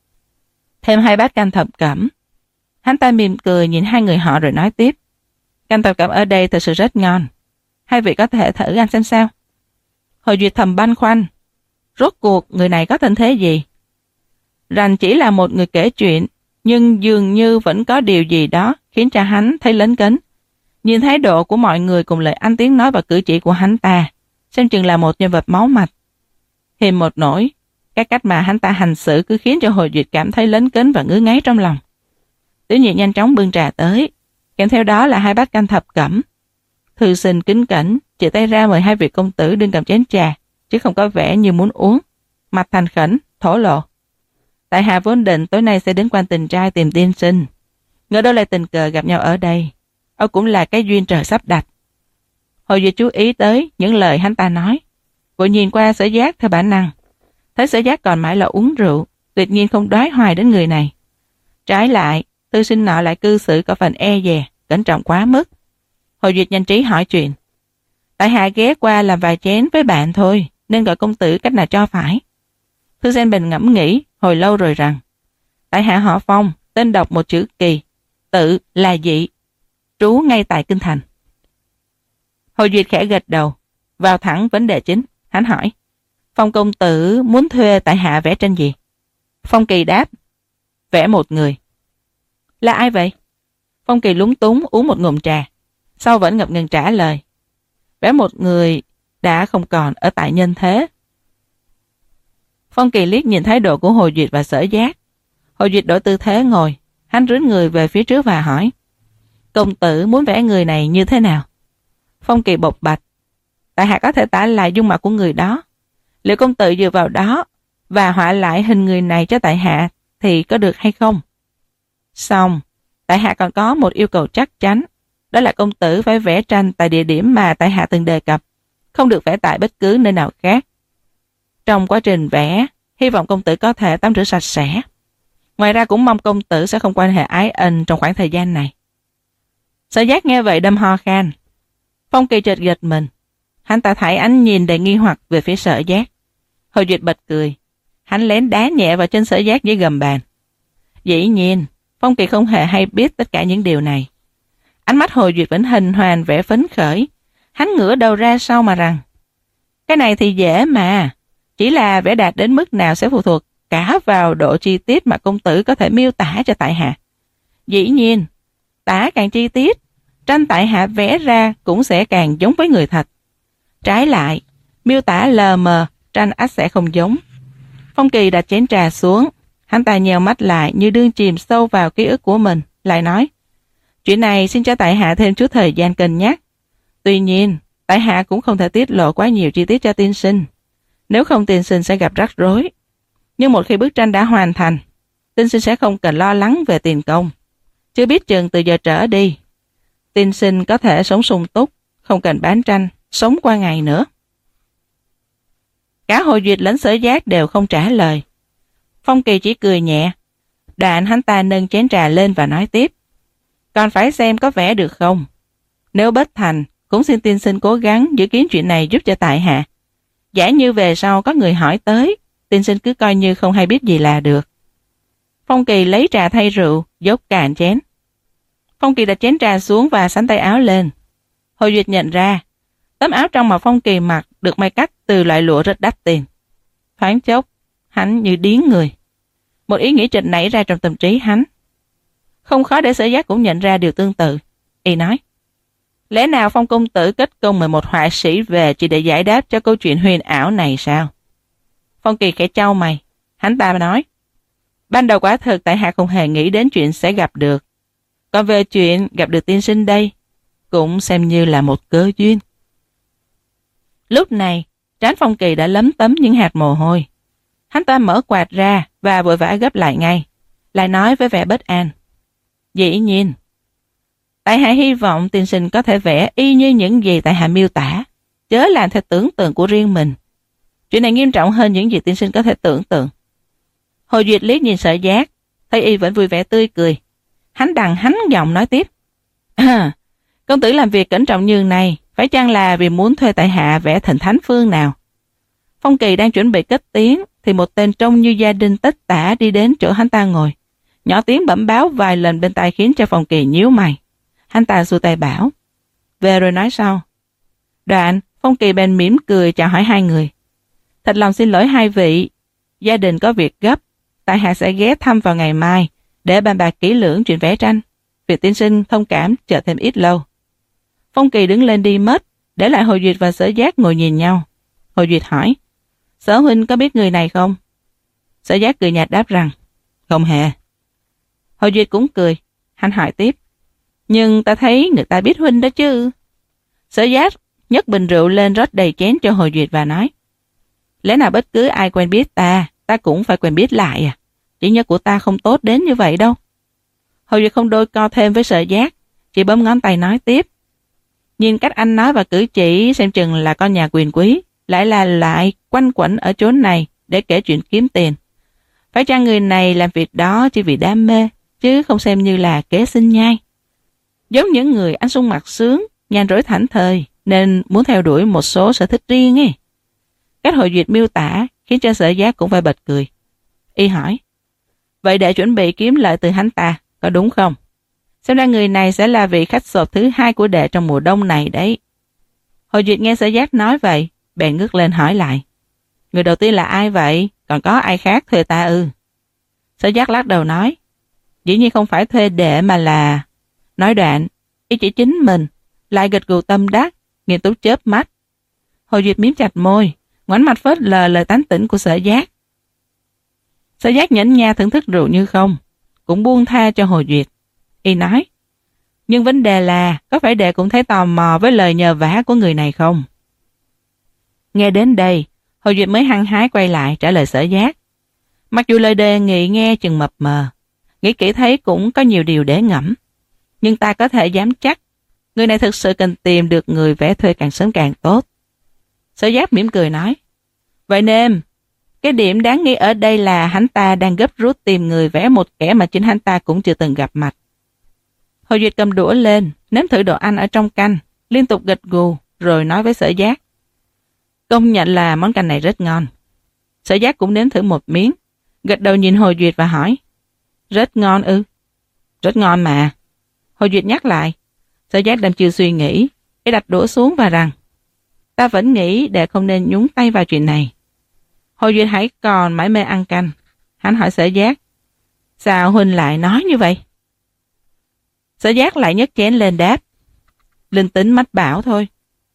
thêm hai bát canh thập cẩm. Hắn ta mỉm cười nhìn hai người họ rồi nói tiếp, canh thập cẩm ở đây thật sự rất ngon, hai vị có thể thử ăn xem sao. Hồ Duyệt thầm băn khoăn, rốt cuộc người này có thân thế gì? Rành chỉ là một người kể chuyện, nhưng dường như vẫn có điều gì đó khiến cho hắn thấy lấn cấn. Nhìn thái độ của mọi người cùng lời ăn tiếng nói và cử chỉ của hắn ta, xem chừng là một nhân vật máu mạch. Thêm một nỗi, cái cách mà hắn ta hành xử cứ khiến cho Hồ Duyệt cảm thấy lấn cấn và ngứa ngáy trong lòng. Tiểu Nhị nhanh chóng bưng trà tới, kèm theo đó là hai bát canh thập cẩm. Thư sinh kính cẩn chỉ tay ra mời hai vị công tử đương cầm chén trà, chứ không có vẻ như muốn uống. Mặt thành khẩn, thổ lộ, tại hạ vốn định tối nay sẽ đến Quan Tình Trai tìm tiên sinh, ngờ đâu lại tình cờ gặp nhau ở đây. Âu cũng là cái duyên trời sắp đặt. Hồ Duyệt chú ý tới những lời hắn ta nói, vội nhìn qua Sở Giác theo bản năng. Thấy Sở Giác còn mãi là uống rượu, tuyệt nhiên không đoái hoài đến người này. Trái lại, thư sinh nọ lại cư xử có phần e dè, cẩn trọng quá mức. Hồ Duyệt nhanh trí hỏi chuyện. Tại hạ ghé qua làm vài chén với bạn thôi, nên gọi công tử cách nào cho phải. Thư Sen Bình ngẫm nghĩ hồi lâu rồi rằng, tại hạ họ Phong, tên đọc một chữ Kỳ, tự là Dị, trú ngay tại kinh thành. Hồ Duyệt khẽ gật đầu, vào thẳng vấn đề chính. Hắn hỏi, Phong công tử muốn thuê tại hạ vẽ tranh gì? Phong Kỳ đáp, vẽ một người. Là ai vậy? Phong Kỳ lúng túng uống một ngụm trà, sau vẫn ngập ngừng trả lời, vẽ một người đã không còn ở tại nhân thế. Phong Kỳ liếc nhìn thái độ của Hồ Duyệt và Sở Giác. Hồ Duyệt đổi tư thế ngồi, hắn rướn người về phía trước và hỏi, công tử muốn vẽ người này như thế nào? Phong Kỳ bộc bạch, tại hạ có thể tả lại dung mạo của người đó. Liệu công tử dựa vào đó và họa lại hình người này cho tại hạ thì có được hay không? Xong, tại hạ còn có một yêu cầu chắc chắn, đó là công tử phải vẽ tranh tại địa điểm mà tại hạ từng đề cập, không được vẽ tại bất cứ nơi nào khác. Trong quá trình vẽ, hy vọng công tử có thể tắm rửa sạch sẽ. Ngoài ra cũng mong công tử sẽ không quan hệ ái ân trong khoảng thời gian này. Sở Giác nghe vậy đâm ho khan. Phong Kỳ chợt giật mình. Hắn ta thảy ánh nhìn đầy nghi hoặc về phía Sở Giác. Hồ Duyệt bật cười. Hắn lén đá nhẹ vào chân Sở Giác dưới gầm bàn. Dĩ nhiên, Phong Kỳ không hề hay biết tất cả những điều này. Ánh mắt Hồ Duyệt vẫn hình hoàn vẻ phấn khởi. Hắn ngửa đầu ra sau mà rằng, cái này thì dễ mà, chỉ là vẽ đạt đến mức nào sẽ phụ thuộc cả vào độ chi tiết mà công tử có thể miêu tả cho tại hạ. Dĩ nhiên, tả càng chi tiết, tranh tại hạ vẽ ra cũng sẽ càng giống với người thật. Trái lại, miêu tả lờ mờ, tranh ắt sẽ không giống. Phong Kỳ đặt chén trà xuống, hắn ta nheo mắt lại như đương chìm sâu vào ký ức của mình, lại nói, chuyện này xin cho tại hạ thêm chút thời gian cân nhắc. Tuy nhiên, tại hạ cũng không thể tiết lộ quá nhiều chi tiết cho tiên sinh, nếu không tiên sinh sẽ gặp rắc rối. Nhưng một khi bức tranh đã hoàn thành, tiên sinh sẽ không cần lo lắng về tiền công. Chưa biết chừng từ giờ trở đi, tiên sinh có thể sống sung túc, không cần bán tranh, sống qua ngày nữa. Cả Hồ Duyệt lẫn Sở Giác đều không trả lời. Phong Kỳ chỉ cười nhẹ. Đoạn hắn ta nâng chén trà lên và nói tiếp, còn phải xem có vẽ được không. Nếu bất thành, cũng xin tiên sinh cố gắng giữ kín chuyện này giúp cho tại hạ. Giả như về sau có người hỏi tới, tiên sinh cứ coi như không hay biết gì là được. Phong Kỳ lấy trà thay rượu, dốc cạn chén. Phong Kỳ đặt chén trà xuống và xắn tay áo lên. Hồ Duyệt nhận ra, tấm áo trong mà Phong Kỳ mặc được may cắt từ loại lụa rất đắt tiền. Thoáng chốc, hắn như điếng người. Một ý nghĩ trịch nảy ra trong tâm trí hắn. Không khó để Sở Giác cũng nhận ra điều tương tự. Y nói, lẽ nào Phong công tử kết công mời một họa sĩ về chỉ để giải đáp cho câu chuyện huyền ảo này sao? Phong Kỳ khẽ chau mày. Hắn ta nói, ban đầu quả thực tại hạ không hề nghĩ đến chuyện sẽ gặp được. Còn về chuyện gặp được tiên sinh đây, cũng xem như là một cơ duyên. Lúc này, trán Phong Kỳ đã lấm tấm những hạt mồ hôi. Hắn ta mở quạt ra và vội vã gấp lại ngay, lại nói với vẻ bất an. Dĩ nhiên, tại hạ hy vọng tiên sinh có thể vẽ y như những gì tại hạ miêu tả, chớ làm theo tưởng tượng của riêng mình. Chuyện này nghiêm trọng hơn những gì tiên sinh có thể tưởng tượng. Hồ Duyệt liếc nhìn Sở Giác, thấy y vẫn vui vẻ tươi cười. Hắn đằng hắn giọng nói tiếp, à, công tử làm việc cẩn trọng như này, phải chăng là vì muốn thuê tại hạ vẽ thần thánh phương nào? Phong Kỳ đang chuẩn bị cất tiếng, thì một tên trông như gia đình tất tả đi đến chỗ hắn ta ngồi, nhỏ tiếng bẩm báo vài lần bên tai khiến cho Phong Kỳ nhíu mày. Hắn ta xua tay bảo, về rồi nói sau. Đoạn Phong Kỳ bèn mỉm cười chào hỏi hai người. Thật lòng xin lỗi hai vị, gia đình có việc gấp, tại hạ sẽ ghé thăm vào ngày mai để bàn bạc kỹ lưỡng chuyện vẽ tranh. Việc tiên sinh thông cảm chờ thêm ít lâu. Phong Kỳ đứng lên đi mất, để lại Hồ Duyệt và Sở Giác ngồi nhìn nhau. Hồ Duyệt hỏi, Sở huynh có biết người này không? Sở Giác cười nhạt đáp rằng, không hề. Hồ Duyệt cũng cười, hắn hỏi tiếp, nhưng ta thấy người ta biết huynh đó chứ. Sở Giác nhấc bình rượu lên rót đầy chén cho Hồ Duyệt và nói, lẽ nào bất cứ ai quen biết ta, ta cũng phải quen biết lại à? Chỉ nhớ của ta không tốt đến như vậy đâu. Hồ Duyệt không đôi co thêm với Sở Giác, chỉ bấm ngón tay nói tiếp, nhìn cách anh nói và cử chỉ xem chừng là con nhà quyền quý, lại là lại quanh quẩn ở chốn này để kể chuyện kiếm tiền. Phải chăng người này làm việc đó chỉ vì đam mê, chứ không xem như là kế sinh nhai? Giống những người ăn sung mặc sướng, nhàn rỗi thảnh thơi, nên muốn theo đuổi một số sở thích riêng ấy. Cách Hồ Duyệt miêu tả khiến cho Sở Giác cũng phải bật cười. Y hỏi, vậy để chuẩn bị kiếm lợi từ hắn ta, có đúng không? Xem ra người này sẽ là vị khách sộp thứ hai của đệ trong mùa đông này đấy. Hồ Duyệt nghe Sở Giác nói vậy, bèn ngước lên hỏi lại, người đầu tiên là ai vậy? Còn có ai khác thuê ta ư? Sở Giác lắc đầu nói, dĩ nhiên không phải thuê đệ mà là... Nói đoạn, y chỉ chính mình, lại gật gù tâm đắc, nghiêm túc chớp mắt. Hồ Duyệt miếm chặt môi, ngoảnh mặt phớt lờ lời tán tỉnh của Sở Giác. Sở Giác nhẫn nha thưởng thức rượu như không, cũng buông tha cho Hồ Duyệt. Y nói, nhưng vấn đề là có phải đệ cũng thấy tò mò với lời nhờ vả của người này không? Nghe đến đây, Hồ Duyệt mới hăng hái quay lại trả lời Sở Giác. Mặc dù lời đề nghị nghe chừng mập mờ, nghĩ kỹ thấy cũng có nhiều điều để ngẫm, nhưng ta có thể dám chắc người này thực sự cần tìm được người vẽ thuê càng sớm càng tốt. Sở Giác mỉm cười nói, vậy nên cái điểm đáng nghi ở đây là hắn ta đang gấp rút tìm người vẽ một kẻ mà chính hắn ta cũng chưa từng gặp mặt. Hồ Duyệt cầm đũa lên, nếm thử đồ ăn ở trong canh, liên tục gật gù, rồi nói với Sở Giác, công nhận là món canh này rất ngon. Sở Giác cũng nếm thử một miếng, gật đầu nhìn Hồ Duyệt và hỏi, rất ngon ư? Rất ngon mà. Hồ Duyệt nhắc lại. Sở Giác đâm chiêu suy nghĩ, để đặt đũa xuống và rằng, ta vẫn nghĩ đệ không nên nhúng tay vào chuyện này. Hồ Duyệt hãy còn mãi mê ăn canh. Hắn hỏi Sở Giác, sao huynh lại nói như vậy? Sở Giác lại nhấc chén lên đáp, linh tính mách bảo thôi.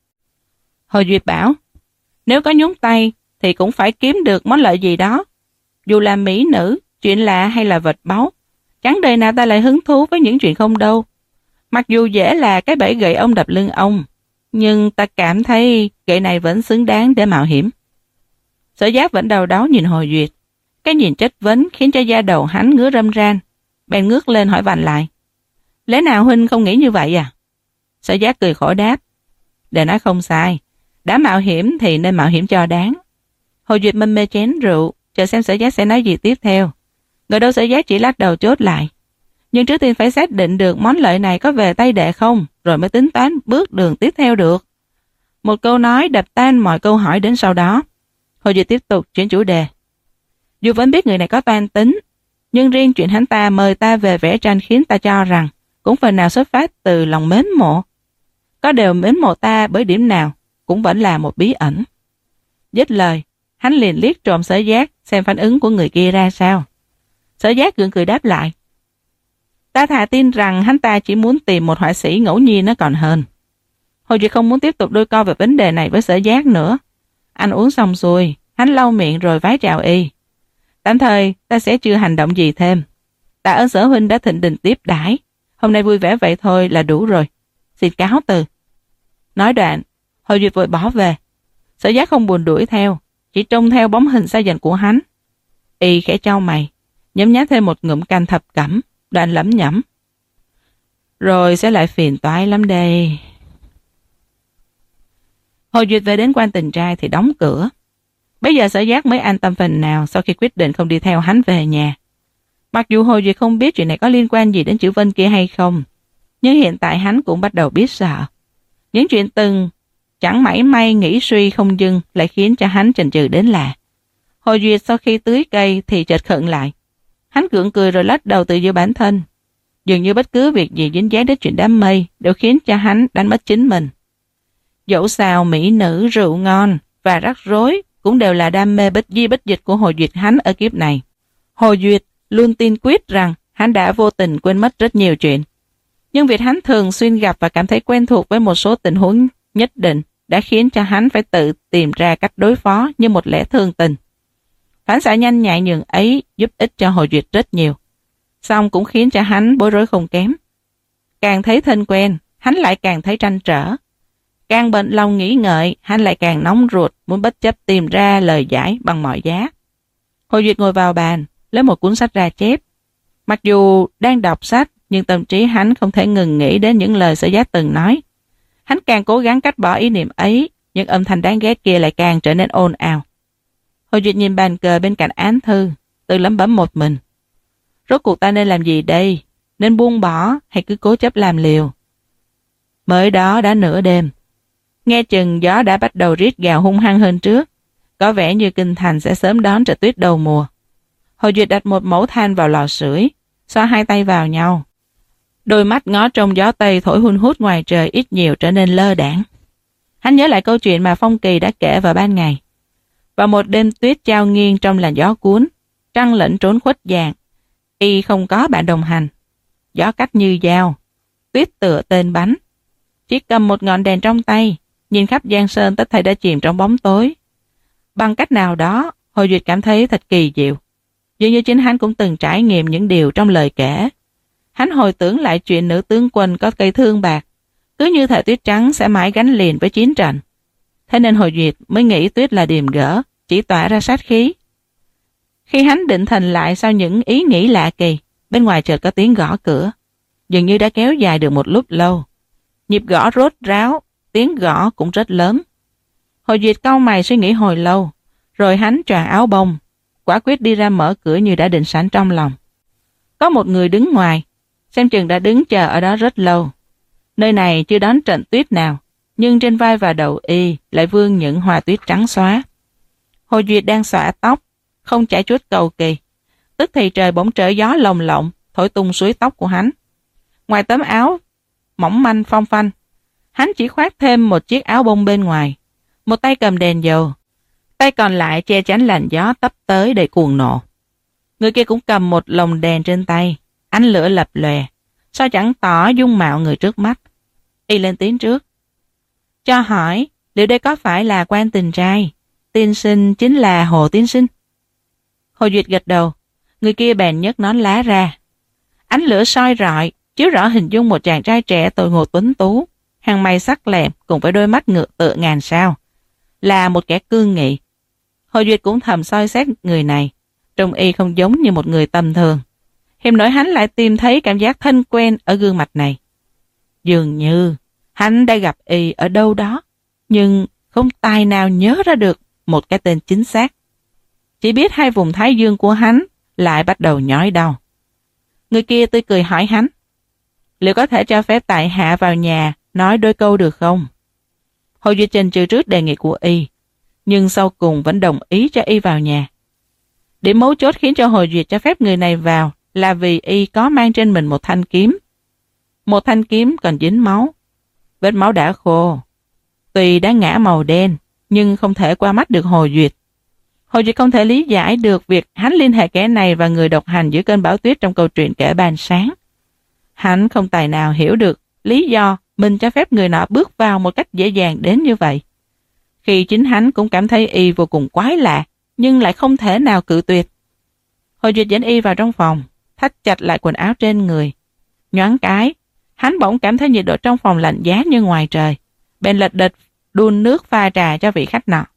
Hồ Duyệt bảo, nếu có nhúng tay thì cũng phải kiếm được món lợi gì đó. Dù là mỹ nữ, chuyện lạ hay là vật báu, chẳng đời nào ta lại hứng thú với những chuyện không đâu. Mặc dù dễ là cái bẫy gậy ông đập lưng ông, nhưng ta cảm thấy gậy này vẫn xứng đáng để mạo hiểm. Sở Giác vẫn đầu đáo nhìn Hồ Duyệt. Cái nhìn chất vấn khiến cho da đầu hắn ngứa râm ran. Bèn ngước lên hỏi vặn lại, lẽ nào huynh không nghĩ như vậy à? Sở Giác cười khổ đáp, để nói không sai, đã mạo hiểm thì nên mạo hiểm cho đáng. Hồ Duyệt mân mê chén rượu, chờ xem Sở Giác sẽ nói gì tiếp theo. Ngờ đâu Sở Giác chỉ lắc đầu chốt lại, nhưng trước tiên phải xác định được món lợi này có về tay đệ không, rồi mới tính toán bước đường tiếp theo được. Một câu nói đập tan mọi câu hỏi đến sau đó. Hồ Duyệt tiếp tục chuyển chủ đề. Dù vẫn biết người này có toan tính, nhưng riêng chuyện hắn ta mời ta về vẽ tranh khiến ta cho rằng cũng phần nào xuất phát từ lòng mến mộ. Có đều mến mộ ta bởi điểm nào cũng vẫn là một bí ẩn. Dứt lời, hắn liền liếc trộm Sở Giác xem phản ứng của người kia ra sao. Sở Giác gượng cười đáp lại, ta thà tin rằng hắn ta chỉ muốn tìm một họa sĩ ngẫu nhiên nó còn hơn. Hồ Duyệt không muốn tiếp tục đôi co về vấn đề này với Sở Giác nữa. Anh uống xong xuôi, hắn lau miệng rồi vái chào y. Tạm thời ta sẽ chưa hành động gì thêm. Tạ ơn Sở huynh đã thịnh tình tiếp đãi. Hôm nay vui vẻ vậy thôi là đủ rồi. Xin cáo từ. Nói đoạn, Hồ Duyệt vội bỏ về. Sở Giác không buồn đuổi theo, chỉ trông theo bóng hình xa dần của hắn. Y khẽ chau mày, nhấm nháp thêm một ngụm canh thập cẩm, đoạn lẩm nhẩm, rồi sẽ lại phiền toái lắm đây. Hồ Duyệt về đến quan tình trai thì đóng cửa. Bây giờ Sở Giác mới an tâm phần nào sau khi quyết định không đi theo hắn về nhà. Mặc dù Hồ Duyệt không biết chuyện này có liên quan gì đến chữ Vân kia hay không, nhưng hiện tại hắn cũng bắt đầu biết sợ. Những chuyện từng chẳng mảy may nghĩ suy không dưng lại khiến cho hắn chần chừ đến lạ. Hồ Duyệt sau khi tưới cây thì chợt khựng lại. Hắn gượng cười rồi lắc đầu tự giễu bản thân. Dường như bất cứ việc gì dính dáng đến chuyện đám mây đều khiến cho hắn đánh mất chính mình. Dẫu sao mỹ nữ, rượu ngon và rắc rối cũng đều là đam mê bất di bất dịch của Hồ Duyệt hắn ở kiếp này. Hồ Duyệt luôn tin quyết rằng hắn đã vô tình quên mất rất nhiều chuyện. Nhưng việc hắn thường xuyên gặp và cảm thấy quen thuộc với một số tình huống nhất định đã khiến cho hắn phải tự tìm ra cách đối phó như một lẽ thường tình. Phản xạ nhanh nhạy nhường ấy giúp ích cho Hồ Duyệt rất nhiều, song cũng khiến cho hắn bối rối không kém. Càng thấy thân quen, hắn lại càng thấy trăn trở. Càng bận lòng nghĩ ngợi, hắn lại càng nóng ruột, muốn bất chấp tìm ra lời giải bằng mọi giá. Hồ Duyệt ngồi vào bàn, lấy một cuốn sách ra chép. Mặc dù đang đọc sách, nhưng tâm trí hắn không thể ngừng nghĩ đến những lời Sở Giác từng nói. Hắn càng cố gắng cắt bỏ ý niệm ấy, nhưng âm thanh đáng ghét kia lại càng trở nên ồn ào. Hồ Duyệt nhìn bàn cờ bên cạnh án thư, tự lẩm bẩm một mình. Rốt cuộc ta nên làm gì đây? Nên buông bỏ hay cứ cố chấp làm liều? Mới đó đã nửa đêm. Nghe chừng gió đã bắt đầu rít gào hung hăng hơn trước. Có vẻ như kinh thành sẽ sớm đón trận tuyết đầu mùa. Hồ Duyệt đặt một mẩu than vào lò sưởi, xoa hai tay vào nhau. Đôi mắt ngó trông gió tây thổi hun hút ngoài trời ít nhiều trở nên lơ đãng. Hắn nhớ lại câu chuyện mà Phong Kỳ đã kể vào ban ngày. Vào một đêm tuyết trao nghiêng trong làn gió cuốn, trăng lẫn trốn khuất dạng, y không có bạn đồng hành. Gió cách như dao, tuyết tựa tên bắn. Chỉ cầm một ngọn đèn trong tay, nhìn khắp giang sơn tất thảy đã chìm trong bóng tối. Bằng cách nào đó, Hồ Duyệt cảm thấy thật kỳ diệu. Dường như chính hắn cũng từng trải nghiệm những điều trong lời kể. Hắn hồi tưởng lại chuyện nữ tướng quân có cây thương bạc, cứ như thể tuyết trắng sẽ mãi gắn liền với chiến trận. Thế nên Hồ Duyệt mới nghĩ tuyết là điềm gỡ, chỉ tỏa ra sát khí. Khi hắn định thần lại sau những ý nghĩ lạ kỳ, bên ngoài chợt có tiếng gõ cửa. Dường như đã kéo dài được một lúc lâu. Nhịp gõ rốt ráo, tiếng gõ cũng rất lớn. Hồ Duyệt cau mày suy nghĩ hồi lâu, rồi hắn choàng áo bông, quả quyết đi ra mở cửa như đã định sẵn trong lòng. Có một người đứng ngoài, xem chừng đã đứng chờ ở đó rất lâu. Nơi này chưa đón trận tuyết nào, nhưng trên vai và đầu y lại vương những hoa tuyết trắng xóa. Hồ Duyệt đang xõa tóc, không chải chuốt cầu kỳ. Tức thì trời bỗng trở gió lồng lộng, thổi tung suối tóc của hắn. Ngoài tấm áo mỏng manh phong phanh, hắn chỉ khoác thêm một chiếc áo bông bên ngoài, một tay cầm đèn dầu, tay còn lại che chắn làn gió tấp tới đầy cuồng nộ. Người kia cũng cầm một lồng đèn trên tay, ánh lửa lập lòe, sao chẳng tỏ dung mạo người trước mắt. Y lên tiếng trước, cho hỏi liệu đây có phải là quan tình trai? Tiên sinh chính là Hồ tiên sinh. Hồ Duyệt gật đầu. Người kia bèn nhấc nón lá ra. Ánh lửa soi rọi chiếu rõ hình dung một chàng trai trẻ tội ngộ tuấn tú, hàng mày sắc lẹm cùng với đôi mắt ngựa tựa ngàn sao, là một kẻ cương nghị. Hồ Duyệt cũng thầm soi xét người này, trông y không giống như một người tầm thường. Hiểm nỗi hắn lại tìm thấy cảm giác thân quen ở gương mặt này. Dường như hắn đã gặp y ở đâu đó, nhưng không tài nào nhớ ra được một cái tên chính xác. Chỉ biết hai vùng thái dương của hắn lại bắt đầu nhói đau. Người kia tươi cười hỏi hắn, liệu có thể cho phép tại hạ vào nhà nói đôi câu được không? Hồ Duyệt chần chừ trước đề nghị của y, nhưng sau cùng vẫn đồng ý cho y vào nhà. Điểm mấu chốt khiến cho Hồ Duyệt cho phép người này vào là vì y có mang trên mình một thanh kiếm. Một thanh kiếm còn dính máu. Vết máu đã khô. Tuy đã ngã màu đen, nhưng không thể qua mắt được Hồ Duyệt. Hồ Duyệt không thể lý giải được việc hắn liên hệ kẻ này và người độc hành giữa cơn bão tuyết trong câu chuyện kể ban sáng. Hắn không tài nào hiểu được lý do mình cho phép người nọ bước vào một cách dễ dàng đến như vậy. Khi chính hắn cũng cảm thấy y vô cùng quái lạ, nhưng lại không thể nào cự tuyệt. Hồ Duyệt dẫn y vào trong phòng, thắt chặt lại quần áo trên người. Nhoáng cái, hắn bỗng cảm thấy nhiệt độ trong phòng lạnh giá như ngoài trời, bèn lật đật đun nước pha trà cho vị khách nọ.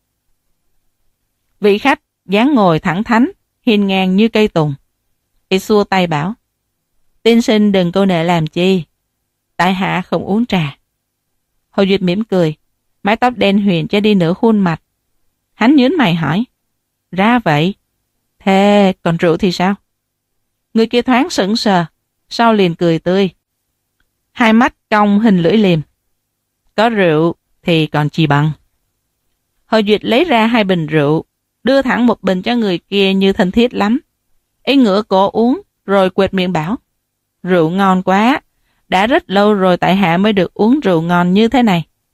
Vị khách dáng ngồi thẳng thắn, hiên ngang như cây tùng. Y xua tay bảo, tiên sinh đừng câu nệ làm chi, tại hạ không uống trà. Hồ Duyệt mỉm cười, mái tóc đen huyền che đi nửa khuôn mặt. Hắn nhướng mày hỏi, ra vậy, thế còn rượu thì sao? Người kia thoáng sững sờ, sau liền cười tươi, hai mắt cong hình lưỡi liềm. Có rượu thì còn chi bằng. Hồ Duyệt lấy ra hai bình rượu, đưa thẳng một bình cho người kia như thân thiết lắm. Ý ngửa cổ uống, rồi quệt miệng bảo, rượu ngon quá, đã rất lâu rồi tại hạ mới được uống rượu ngon như thế này.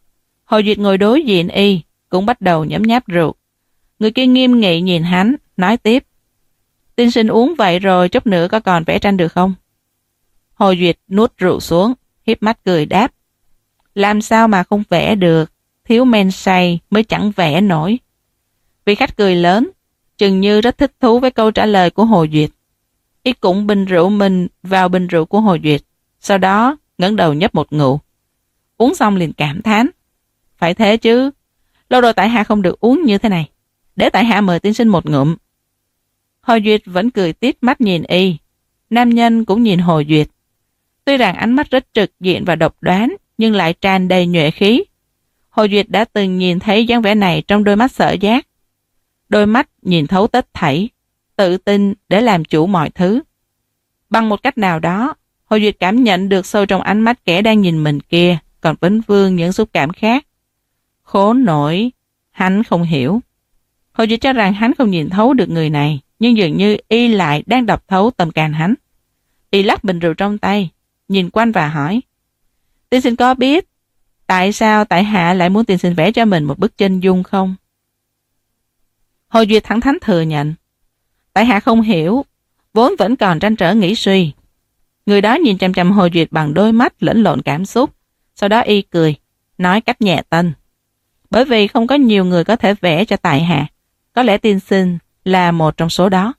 Hồ Duyệt ngồi đối diện y, cũng bắt đầu nhấm nháp rượu. Người kia nghiêm nghị nhìn hắn, nói tiếp. Tiên sinh uống vậy rồi, chút nữa có còn vẽ tranh được không? Hồ Duyệt nuốt rượu xuống, hiếp mắt cười đáp. Làm sao mà không vẽ được, thiếu men say mới chẳng vẽ nổi. Vị khách cười lớn, chừng như rất thích thú với câu trả lời của Hồ Duyệt. Y cũng bình rượu mình vào bình rượu của Hồ Duyệt, sau đó ngẩng đầu nhấp một ngụm. Uống xong liền cảm thán. Phải thế chứ, lâu rồi tại hạ không được uống như thế này. Để tại hạ mời tiên sinh một ngụm. Hồ Duyệt vẫn cười tít mắt nhìn y. Nam nhân cũng nhìn Hồ Duyệt. Tuy rằng ánh mắt rất trực diện và độc đoán, nhưng lại tràn đầy nhuệ khí. Hồ Duyệt đã từng nhìn thấy dáng vẻ này trong đôi mắt Sở Giác. Đôi mắt nhìn thấu tất thảy, tự tin để làm chủ mọi thứ. Bằng một cách nào đó, Hồ Duyệt cảm nhận được sâu trong ánh mắt kẻ đang nhìn mình kia còn vấn vương những xúc cảm khác. Khốn nổi, hắn không hiểu. Hồ Duyệt cho rằng hắn không nhìn thấu được người này, nhưng dường như y lại đang đọc thấu tâm can hắn. Y lắc bình rượu trong tay, nhìn quanh và hỏi. Tiên sinh có biết tại sao tại hạ lại muốn tiên sinh vẽ cho mình một bức chân dung không? Hồ Duyệt thẳng thắn thừa nhận. Tại hạ không hiểu, vốn vẫn còn trăn trở nghĩ suy. Người đó nhìn chằm chằm Hồ Duyệt bằng đôi mắt lẫn lộn cảm xúc. Sau đó y cười, nói cách nhẹ tênh. Bởi vì không có nhiều người có thể vẽ cho tại hạ. Có lẽ tiên sinh là một trong số đó.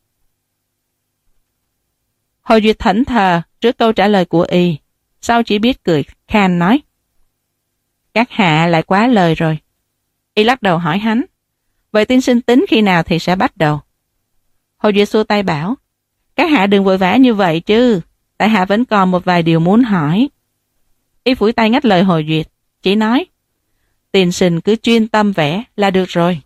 Hồ Duyệt thẫn thờ trước câu trả lời của y. Sau chỉ biết cười khan nói. Các hạ lại quá lời rồi. Y lắc đầu hỏi hắn. Vậy tiên sinh tính khi nào thì sẽ bắt đầu? Hồ Duyệt xua tay bảo. Các hạ đừng vội vã như vậy chứ. Tại hạ vẫn còn một vài điều muốn hỏi. Y phủi tay ngắt lời Hồ Duyệt. Chỉ nói. Tiên sinh cứ chuyên tâm vẽ là được rồi.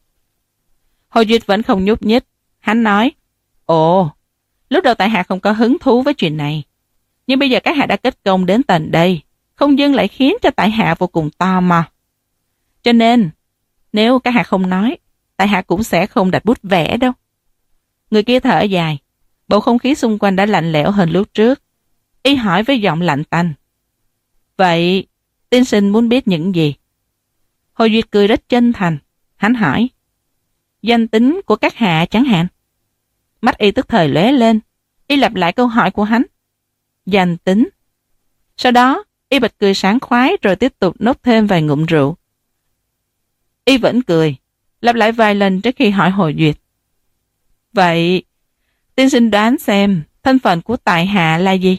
Hồ Duyệt vẫn không nhúc nhích. Hắn nói. Ồ, lúc đầu tại hạ không có hứng thú với chuyện này. Nhưng bây giờ các hạ đã kết công đến tận đây. Không dưng lại khiến cho tại hạ vô cùng tò mò. Cho nên, nếu các hạ không nói, tại hạ cũng sẽ không đặt bút vẽ đâu. Người kia thở dài. Bầu không khí xung quanh đã lạnh lẽo hơn lúc trước. Y hỏi với giọng lạnh tanh. Vậy, tiên sinh muốn biết những gì? Hồ Duyệt cười rất chân thành. Hắn hỏi. Danh tính của các hạ chẳng hạn. Mắt y tức thời lóe lên. Y lặp lại câu hỏi của hắn. Danh tính. Sau đó, y bật cười sáng khoái rồi tiếp tục nốc thêm vài ngụm rượu. Y vẫn cười, lặp lại vài lần trước khi hỏi Hồ Duyệt. Vậy, tiên sinh đoán xem thân phận của tại hạ là gì?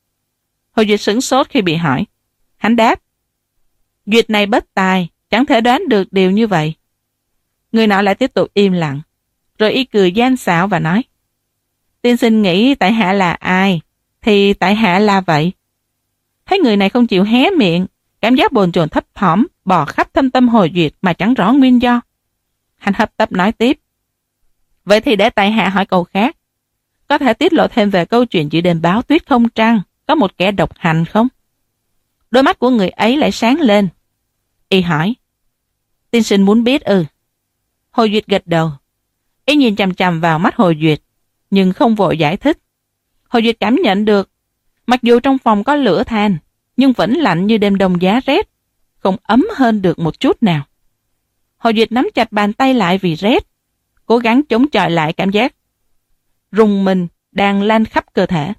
Hồ Duyệt sửng sốt khi bị hỏi. Hắn đáp. Duyệt này bất tài, chẳng thể đoán được điều như vậy. Người nọ lại tiếp tục im lặng, rồi y cười gian xảo và nói. Tiên sinh nghĩ tại hạ là ai, thì tại hạ là vậy. Thấy người này không chịu hé miệng, cảm giác bồn chồn thấp thỏm bò khắp thâm tâm Hồ Duyệt mà chẳng rõ nguyên do. Hắn hấp tấp nói tiếp. Vậy thì để tại hạ hỏi câu khác. Có thể tiết lộ thêm về câu chuyện giữa đêm báo tuyết không trăng có một kẻ độc hành không? Đôi mắt của người ấy lại sáng lên. Y hỏi. Tiên sinh muốn biết ư? Hồ Duyệt gật đầu. Y nhìn chằm chằm vào mắt Hồ Duyệt, nhưng không vội giải thích. Hồ Duyệt cảm nhận được, mặc dù trong phòng có lửa than, nhưng vẫn lạnh như đêm đông giá rét, không ấm hơn được một chút nào. Hồ Duyệt nắm chặt bàn tay lại vì rét, cố gắng chống chọi lại cảm giác rùng mình đang lan khắp cơ thể.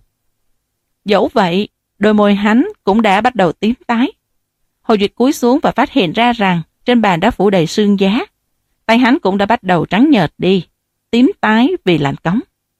Dẫu vậy, đôi môi hắn cũng đã bắt đầu tím tái. Hồ Duyệt cúi xuống và phát hiện ra rằng trên bàn đã phủ đầy sương giá. Tay hắn cũng đã bắt đầu trắng nhợt đi, tím tái vì lạnh cống.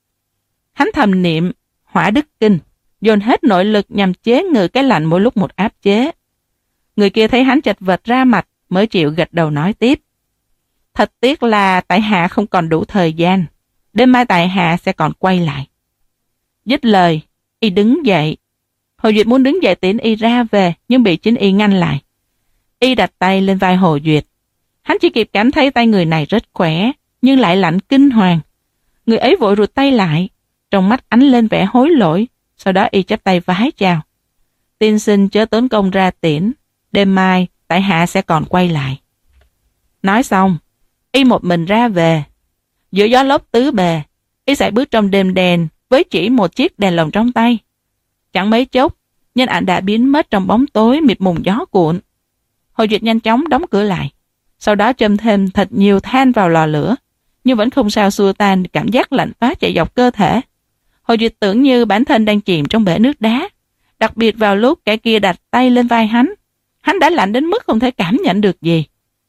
Hắn thầm niệm Hỏa Đức Kinh, dồn hết nội lực nhằm chế ngự cái lạnh mỗi lúc một áp chế. Người kia thấy hắn chật vật ra mặt mới chịu gật đầu nói tiếp. Thật tiếc là tại hạ không còn đủ thời gian. Đêm mai tại hạ sẽ còn quay lại. Dứt lời, y đứng dậy. Hồ Duyệt muốn đứng dậy tiễn y ra về, nhưng bị chính y ngăn lại. Y đặt tay lên vai Hồ Duyệt. Hắn chỉ kịp cảm thấy tay người này rất khỏe, nhưng lại lạnh kinh hoàng. Người ấy vội rụt tay lại, trong mắt ánh lên vẻ hối lỗi. Sau đó y chắp tay vái chào. Tiên sinh chớ tốn công ra tiễn. Đêm mai tại hạ sẽ còn quay lại. Nói xong, y một mình ra về. Giữa gió lốc tứ bề, y sải bước trong đêm đen với chỉ một chiếc đèn lồng trong tay. Chẳng mấy chốc, nhân ảnh đã biến mất trong bóng tối mịt mùng gió cuộn. Hồ Duyệt nhanh chóng đóng cửa lại, sau đó châm thêm thật nhiều than vào lò lửa, nhưng vẫn không sao xua tan cảm giác lạnh toát chạy dọc cơ thể. Hồ Duyệt tưởng như bản thân đang chìm trong bể nước đá, đặc biệt vào lúc kẻ kia đặt tay lên vai hắn. Hắn đã lạnh đến mức không thể cảm nhận được gì.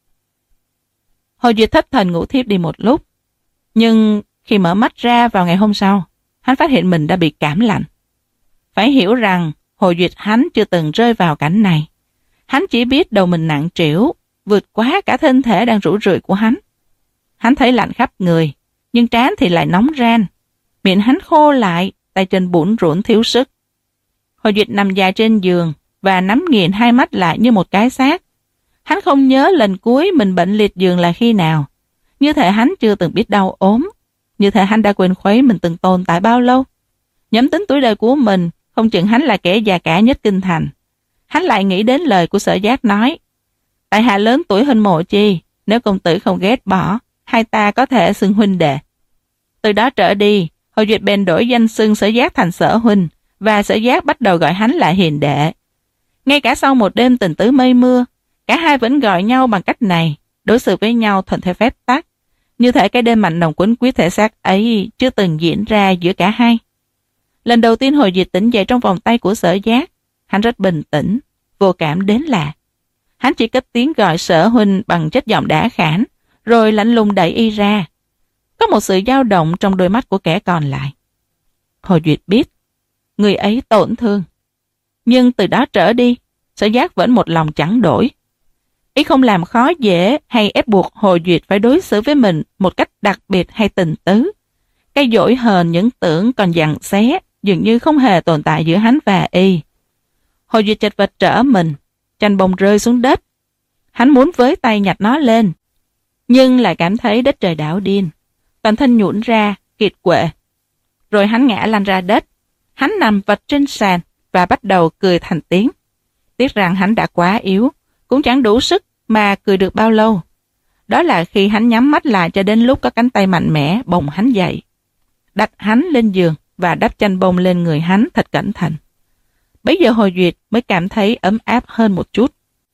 Hồ Duyệt thất thần ngủ thiếp đi một lúc, nhưng khi mở mắt ra vào ngày hôm sau, hắn phát hiện mình đã bị cảm lạnh. Phải hiểu rằng Hồ Duyệt hắn chưa từng rơi vào cảnh này. Hắn chỉ biết đầu mình nặng trĩu, vượt quá cả thân thể đang rũ rượi của hắn. Hắn thấy lạnh khắp người, nhưng trán thì lại nóng ran. Miệng hắn khô lại, tay chân bủn rủn thiếu sức. Hồ Duyệt nằm dài trên giường và nắm nghiền hai mắt lại như một cái xác. Hắn không nhớ lần cuối mình bệnh liệt giường là khi nào. Như thể hắn chưa từng biết đau ốm. Như thể hắn đã quên khuấy mình từng tồn tại bao lâu. Nhắm tính tuổi đời của mình, không chừng hắn là kẻ già cả nhất kinh thành. Hắn lại nghĩ đến lời của Sở Giác nói: tại hạ lớn tuổi hơn Mộ Chi, nếu công tử không ghét bỏ, hai ta có thể xưng huynh đệ. Từ đó trở đi, Hồ Duyệt bèn đổi danh xưng Sở Giác thành Sở huynh, và Sở Giác bắt đầu gọi hắn là hiền đệ. Ngay cả sau một đêm tình tứ mây mưa, cả hai vẫn gọi nhau bằng cách này, đối xử với nhau thuận theo phép tắc, như thể cái đêm mạnh nồng quấn quýt thể xác ấy chưa từng diễn ra giữa cả hai. Lần đầu tiên Hồ Duyệt tỉnh dậy trong vòng tay của Sở Giác, hắn rất bình tĩnh, vô cảm đến lạ. Hắn chỉ cất tiếng gọi Sở huynh bằng chất giọng đã khản, rồi lạnh lùng đẩy y ra. Có một sự dao động trong đôi mắt của kẻ còn lại. Hồ Duyệt biết, người ấy tổn thương. Nhưng từ đó trở đi, Sở Giác vẫn một lòng chẳng đổi. Y không làm khó dễ hay ép buộc Hồ Duyệt phải đối xử với mình một cách đặc biệt hay tình tứ. Cái dỗi hờn những tưởng còn giằng xé dường như không hề tồn tại giữa hắn và y. Hồ Duyệt chật vật trở mình, chanh bông rơi xuống đất. Hắn muốn với tay nhặt nó lên, nhưng lại cảm thấy đất trời đảo điên. Toàn thân nhũn ra, kiệt quệ. Rồi hắn ngã lăn ra đất. Hắn nằm vật trên sàn và bắt đầu cười thành tiếng. Tiếc rằng hắn đã quá yếu, cũng chẳng đủ sức mà cười được bao lâu. Đó là khi hắn nhắm mắt lại cho đến lúc có cánh tay mạnh mẽ bồng hắn dậy, đặt hắn lên giường và đắp chanh bông lên người hắn thật cẩn thận. Bấy giờ Hồ Duyệt mới cảm thấy ấm áp hơn một chút.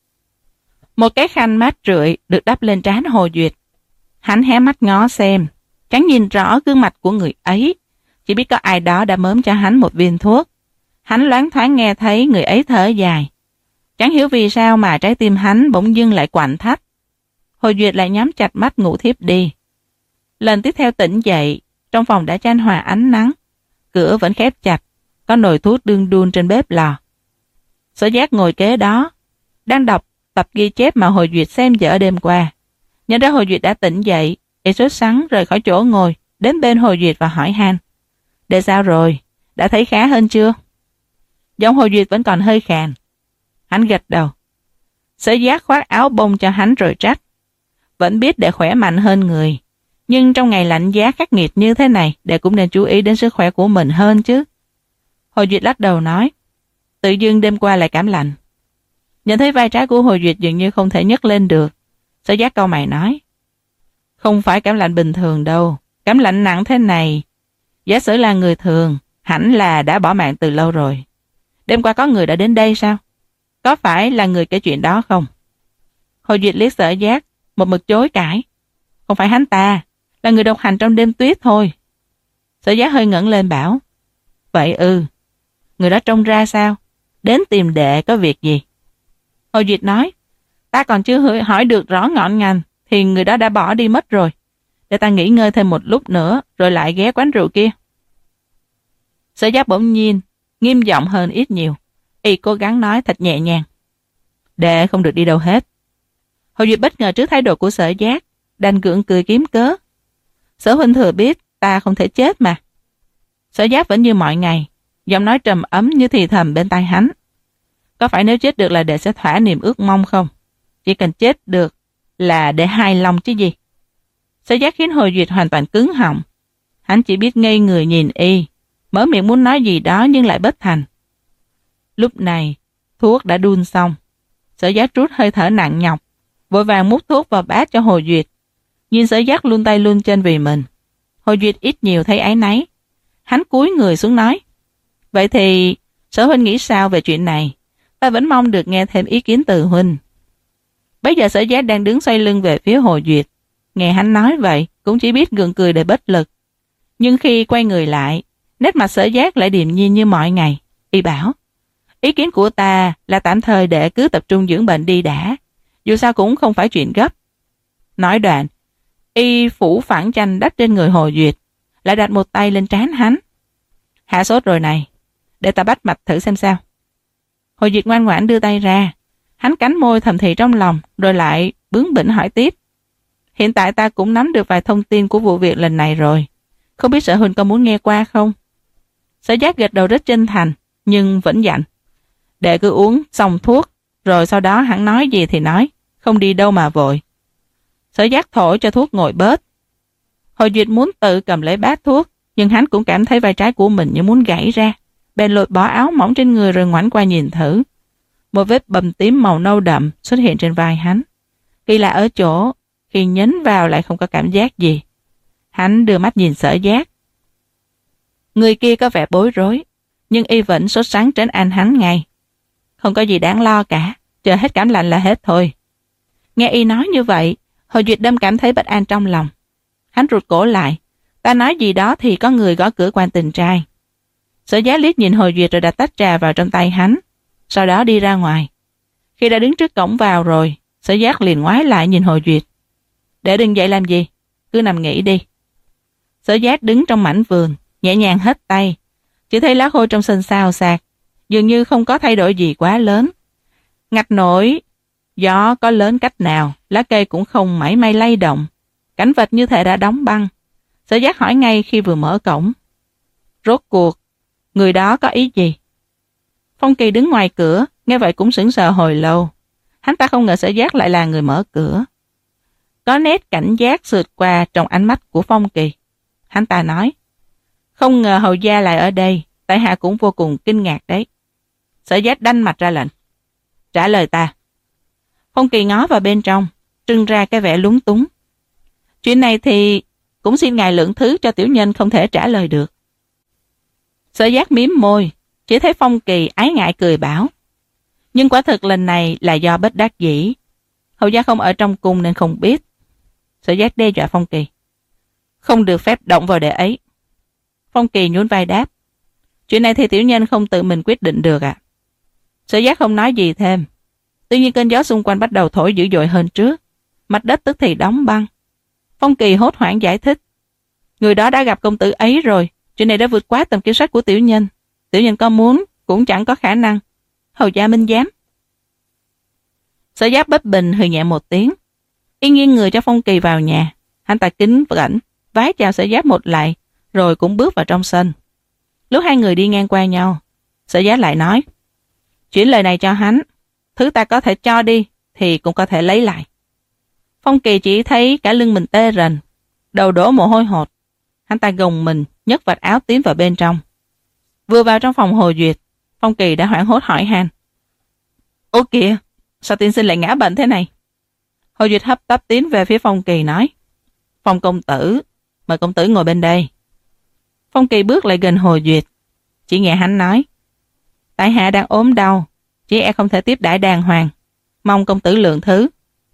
Một cái khăn mát rượi được đắp lên trán Hồ Duyệt. Hắn hé mắt ngó xem, chẳng nhìn rõ gương mặt của người ấy, chỉ biết có ai đó đã mớm cho hắn một viên thuốc. Hắn loáng thoáng nghe thấy người ấy thở dài. Chẳng hiểu vì sao mà trái tim hắn bỗng dưng lại quặn thắt. Hồ Duyệt lại nhắm chặt mắt ngủ thiếp đi. Lần tiếp theo tỉnh dậy, trong phòng đã chan hòa ánh nắng. Cửa vẫn khép chặt, có nồi thuốc đương đun trên bếp lò. Sở Giác ngồi kế đó, đang đọc tập ghi chép mà Hồ Duyệt xem dở đêm qua. Nhận ra Hồ Duyệt đã tỉnh dậy, y sốt sắng rời khỏi chỗ ngồi, đến bên Hồ Duyệt và hỏi han: "Để sao rồi? Đã thấy khá hơn chưa?" Giọng Hồ Duyệt vẫn còn hơi khàn. Hắn gật đầu. Sở Giác khoác áo bông cho hắn rồi trách: "Vẫn biết để khỏe mạnh hơn người, nhưng trong ngày lạnh giá khắc nghiệt như thế này, đệ cũng nên chú ý đến sức khỏe của mình hơn chứ." Hồ Duyệt lắc đầu nói: "Tự dưng đêm qua lại cảm lạnh." Nhận thấy vai trái của Hồ Duyệt dường như không thể nhấc lên được, Sở Giác cau mày nói: "Không phải cảm lạnh bình thường đâu, cảm lạnh nặng thế này, giả sử là người thường, hẳn là đã bỏ mạng từ lâu rồi. Đêm qua có người đã đến đây sao? Có phải là người kể chuyện đó không?" Hồ Duyệt liếc Sở Giác, một mực chối cãi: "Không phải hắn ta, là người độc hành trong đêm tuyết thôi." Sở Giác hơi ngẩng lên bảo: "Vậy ư, người đó trông ra sao? Đến tìm đệ có việc gì?" Hồ Duyệt nói: "Ta còn chưa hỏi được rõ ngọn ngành thì người đó đã bỏ đi mất rồi. Để ta nghỉ ngơi thêm một lúc nữa rồi lại ghé quán rượu kia." Sở Giác bỗng nhiên nghiêm giọng hơn ít nhiều. Y cố gắng nói thật nhẹ nhàng: "Đệ không được đi đâu hết." Hồ Duyệt bất ngờ trước thái độ của Sở Giác, đành gượng cười kiếm cớ: "Sở huynh thừa biết ta không thể chết mà." Sở Giác vẫn như mọi ngày, giọng nói trầm ấm như thì thầm bên tai hắn: "Có phải nếu chết được là đệ sẽ thỏa niềm ước mong không? Chỉ cần chết được là để hài lòng chứ gì." Sở Giác khiến Hồ Duyệt hoàn toàn cứng họng. Hắn chỉ biết ngây người nhìn y, mở miệng muốn nói gì đó nhưng lại bất thành. Lúc này, thuốc đã đun xong. Sở Giác trút hơi thở nặng nhọc, vội vàng múc thuốc vào bát cho Hồ Duyệt. Nhìn Sở Giác luôn tay luôn chân vì mình, Hồ Duyệt ít nhiều thấy áy náy. Hắn cúi người xuống nói: "Vậy thì Sở huynh nghĩ sao về chuyện này? Ta vẫn mong được nghe thêm ý kiến từ huynh." Bây giờ Sở Giác đang đứng xoay lưng về phía Hồ Duyệt. Nghe hắn nói vậy, cũng chỉ biết gượng cười để bất lực. Nhưng khi quay người lại, nét mặt Sở Giác lại điềm nhiên như mọi ngày. Y bảo, ý kiến của ta là tạm thời để cứ tập trung dưỡng bệnh đi đã. Dù sao cũng không phải chuyện gấp. Nói đoạn, y phủ phẳng chanh đắp trên người Hồ Duyệt, lại đặt một tay lên trán hắn. Hạ sốt rồi này, để ta bắt mạch thử xem sao. Hồ Duyệt ngoan ngoãn đưa tay ra. Hắn cắn môi thầm thì trong lòng, rồi lại bướng bỉnh hỏi tiếp. Hiện tại ta cũng nắm được vài thông tin của vụ việc lần này rồi. Không biết Sở Huynh có muốn nghe qua không? Sở Giác gật đầu rất chân thành, nhưng vẫn dặn. Để cứ uống xong thuốc, rồi sau đó hắn nói gì thì nói, không đi đâu mà vội. Sở Giác thổi cho thuốc ngồi bớt. Hồ Duyệt muốn tự cầm lấy bát thuốc, nhưng hắn cũng cảm thấy vai trái của mình như muốn gãy ra. Bèn lột bỏ áo mỏng trên người rồi ngoảnh qua nhìn thử. Một vết bầm tím màu nâu đậm xuất hiện trên vai hắn. Kỳ lạ ở chỗ, khi nhấn vào lại không có cảm giác gì. Hắn đưa mắt nhìn Sở Giác. Người kia có vẻ bối rối, nhưng y vẫn sốt sắng trấn an hắn ngay. Không có gì đáng lo cả, chờ hết cảm lạnh là hết thôi. Nghe y nói như vậy, Hồ Duyệt đâm cảm thấy bất an trong lòng. Hắn rụt cổ lại. Ta nói gì đó thì có người gõ cửa quan tình trai. Sở Giác liếc nhìn Hồ Duyệt rồi đặt tách trà vào trong tay hắn, sau đó đi ra ngoài. Khi đã đứng trước cổng vào rồi, Sở Giác liền ngoái lại nhìn Hồ Duyệt. Để đừng dậy làm gì, cứ nằm nghỉ đi. Sở Giác đứng trong mảnh vườn, nhẹ nhàng hất tay. Chỉ thấy lá khô trong sân xao xạc, dường như không có thay đổi gì quá lớn. Ngạch nổi, gió có lớn cách nào, lá cây cũng không mảy may lay động. Cảnh vật như thể đã đóng băng. Sở Giác hỏi ngay khi vừa mở cổng. Rốt cuộc, người đó có ý gì? Phong Kỳ đứng ngoài cửa, nghe vậy cũng sững sờ hồi lâu. Hắn ta không ngờ Sở Giác lại là người mở cửa. Có nét cảnh giác sượt qua trong ánh mắt của Phong Kỳ. Hắn ta nói, không ngờ hầu gia lại ở đây, tại hạ cũng vô cùng kinh ngạc đấy. Sở Giác đanh mặt ra lệnh, trả lời ta. Phong Kỳ ngó vào bên trong, trưng ra cái vẻ lúng túng. Chuyện này thì cũng xin ngài lượng thứ cho tiểu nhân không thể trả lời được. Sở Giác mím môi, chỉ thấy Phong Kỳ ái ngại cười bảo, nhưng quả thực lần này là do bất đắc dĩ. Hầu gia không ở trong cung nên không biết. Sở Giác đe dọa Phong Kỳ, không được phép động vào đệ ấy. Phong Kỳ nhún vai đáp, chuyện này thì tiểu nhân không tự mình quyết định được ạ. À? Sở Giác không nói gì thêm. Tuy nhiên cơn gió xung quanh bắt đầu thổi dữ dội hơn trước, mặt đất tức thì đóng băng. Phong Kỳ hốt hoảng giải thích, người đó đã gặp công tử ấy rồi, chuyện này đã vượt quá tầm kiểm soát của tiểu nhân. Tiểu nhân có muốn cũng chẳng có khả năng. Hầu gia minh giám. Sở Giác bấp bình hừ nhẹ một tiếng, y nghiêng người cho Phong Kỳ vào nhà. Hắn ta kính cẩn vái chào Sở Giác một lại, rồi cũng bước vào trong sân. Lúc hai người đi ngang qua nhau, Sở Giác lại nói, chuyển lời này cho hắn, thứ ta có thể cho đi thì cũng có thể lấy lại. Phong Kỳ chỉ thấy cả lưng mình tê rần, đầu đổ mồ hôi hột. Hắn ta gồng mình nhấc vạt áo tiến vào bên trong. Vừa vào trong phòng Hồ Duyệt, Phong Kỳ đã hoảng hốt hỏi han, ô kìa, sao tiên sinh lại ngã bệnh thế này? Hồ Duyệt hấp tấp tiến về phía Phong Kỳ nói, Phong công tử, mời công tử ngồi bên đây. Phong Kỳ bước lại gần Hồ Duyệt, chỉ nghe hắn nói, tại hạ đang ốm đau, chỉ e không thể tiếp đãi đàng hoàng, mong công tử lượng thứ.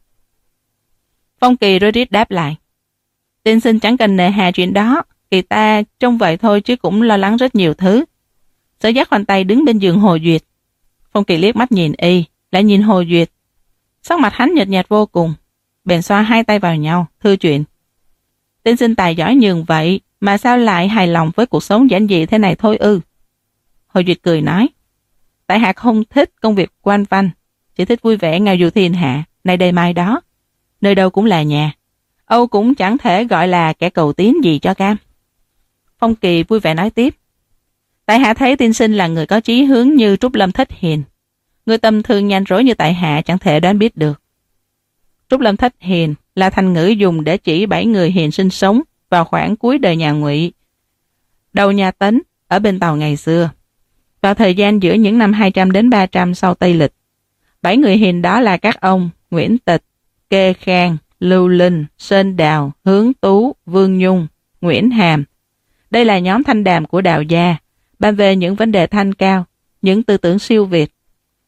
Phong Kỳ rối rít đáp lại, tiên sinh chẳng cần nề hà chuyện đó, kỳ ta trông vậy thôi chứ cũng lo lắng rất nhiều thứ. Sở Giác khoanh tay đứng bên giường Hồ Duyệt. Phong Kỳ liếc mắt nhìn y, lại nhìn Hồ Duyệt. Sắc mặt hắn nhợt nhạt vô cùng, bèn xoa hai tay vào nhau, thư chuyện. Tiên sinh tài giỏi nhường vậy, mà sao lại hài lòng với cuộc sống giản dị thế này thôi ư? Hồ Duyệt cười nói, tại hạ không thích công việc quanh vanh, chỉ thích vui vẻ ngao du thiên hạ, nay đây mai đó. Nơi đâu cũng là nhà, Âu cũng chẳng thể gọi là kẻ cầu tiến gì cho cam. Phong Kỳ vui vẻ nói tiếp, tại hạ thấy tiên sinh là người có chí hướng như Trúc Lâm Thất Hiền. Người tầm thường nhanh rối như tại hạ chẳng thể đoán biết được. Trúc Lâm Thất Hiền là thành ngữ dùng để chỉ bảy người hiền sinh sống vào khoảng cuối đời nhà Ngụy, đầu nhà Tấn ở bên Tàu ngày xưa. Vào thời gian giữa những năm hai trăm đến ba trăm sau Tây Lịch, bảy người hiền đó là các ông Nguyễn Tịch, Kê Khang, Lưu Linh, Sơn Đào, Hướng Tú, Vương Nhung, Nguyễn Hàm. Đây là nhóm thanh đàm của đạo gia, bàn về những vấn đề thanh cao, những tư tưởng siêu việt.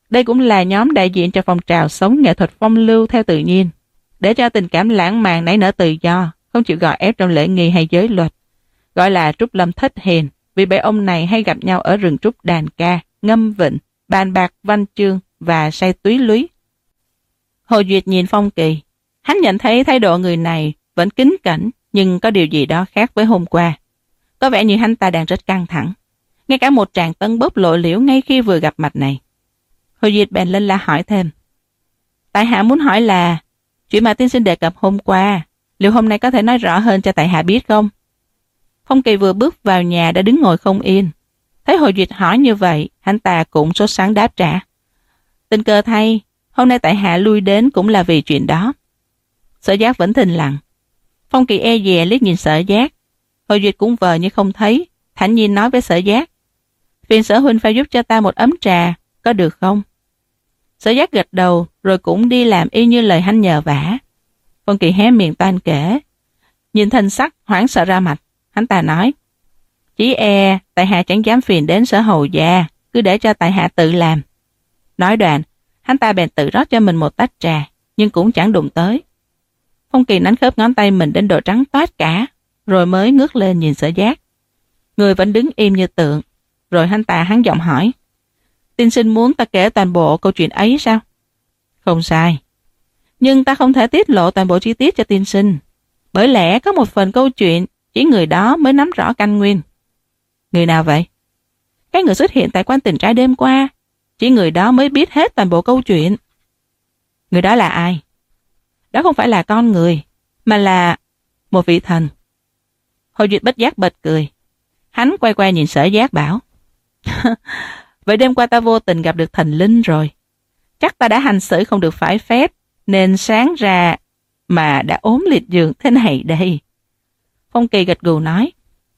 Đây cũng là nhóm đại diện cho phong trào sống nghệ thuật phong lưu theo tự nhiên, để cho tình cảm lãng mạn nảy nở tự do, không chịu gò ép trong lễ nghi hay giới luật. Gọi là Trúc Lâm Thích Hiền, vì bảy ông này hay gặp nhau ở rừng trúc đàn ca, ngâm vịnh, bàn bạc văn chương và say túy lúy. Hồ Duyệt nhìn Phong Kỳ, hắn nhận thấy thái độ người này vẫn kính cẩn, nhưng có điều gì đó khác với hôm qua. Có vẻ như hắn ta đang rất căng thẳng, ngay cả một tràng tân bốc lộ liễu ngay khi vừa gặp mặt này. Hồ Duyệt bèn lên la hỏi thêm. Tại hạ muốn hỏi là, chuyện mà tiên sinh đề cập hôm qua, liệu hôm nay có thể nói rõ hơn cho tại hạ biết không? Phong Kỳ vừa bước vào nhà đã đứng ngồi không yên. Thấy Hồ Duyệt hỏi như vậy, hắn ta cũng sốt sắng đáp trả. Tình cờ thay, hôm nay tại hạ lui đến cũng là vì chuyện đó. Sở Giác vẫn thinh lặng. Phong Kỳ e dè liếc nhìn Sở Giác. Hồ Duyệt cũng vờ như không thấy, thản nhiên nói với Sở Giác. Phiền Sở huynh phải giúp cho ta một ấm trà, có được không? Sở Giác gật đầu, rồi cũng đi làm y như lời hắn nhờ vả. Phong Kỳ hé miệng toan kể. Nhìn thanh sắc, hoảng sợ ra mặt, hắn ta nói. Chỉ e, tại hạ chẳng dám phiền đến Sở hầu gia, cứ để cho tại hạ tự làm. Nói đoạn, hắn ta bèn tự rót cho mình một tách trà, nhưng cũng chẳng đụng tới. Phong Kỳ đánh khớp ngón tay mình đến độ trắng toát cả, rồi mới ngước lên nhìn Sở Giác. Người vẫn đứng im như tượng, rồi hắn ta hắn giọng hỏi. Tiên sinh muốn ta kể toàn bộ câu chuyện ấy sao? Không sai. Nhưng ta không thể tiết lộ toàn bộ chi tiết cho tiên sinh, bởi lẽ có một phần câu chuyện chỉ người đó mới nắm rõ căn nguyên. Người nào vậy? Cái người xuất hiện tại quán tình trai đêm qua, chỉ người đó mới biết hết toàn bộ câu chuyện. Người đó là ai? Đó không phải là con người, mà là một vị thần. Hồ Duyệt bất giác bật cười. Hắn quay qua nhìn Sở Giác bảo. Vậy đêm qua ta vô tình gặp được thần linh rồi. Chắc ta đã hành xử không được phải phép, nên sáng ra mà đã ốm liệt giường thế này đây. Phong Kỳ gật gù nói.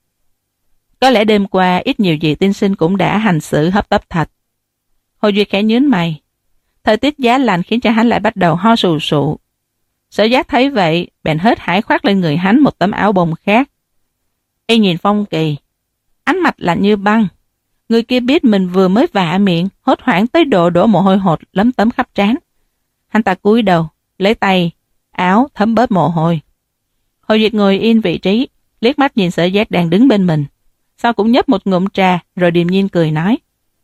Có lẽ đêm qua ít nhiều gì tiên sinh cũng đã hành xử hấp tấp thật. Hồ Duyệt khẽ nhướng mày. Thời tiết giá lạnh khiến cho hắn lại bắt đầu ho sù sụ. Sở Giác thấy vậy, bèn hớt hải khoác lên người hắn một tấm áo bông khác. Y nhìn Phong Kỳ, ánh mặt lạnh như băng. Người kia biết mình vừa mới vạ miệng, hốt hoảng tới độ đổ mồ hôi hột lấm tấm khắp trán. Hắn ta cúi đầu, lấy tay, áo thấm bớt mồ hôi. Hồ Duyệt ngồi yên vị trí, liếc mắt nhìn Sở Giác đang đứng bên mình. Sau cũng nhấp một ngụm trà, rồi điềm nhiên cười nói.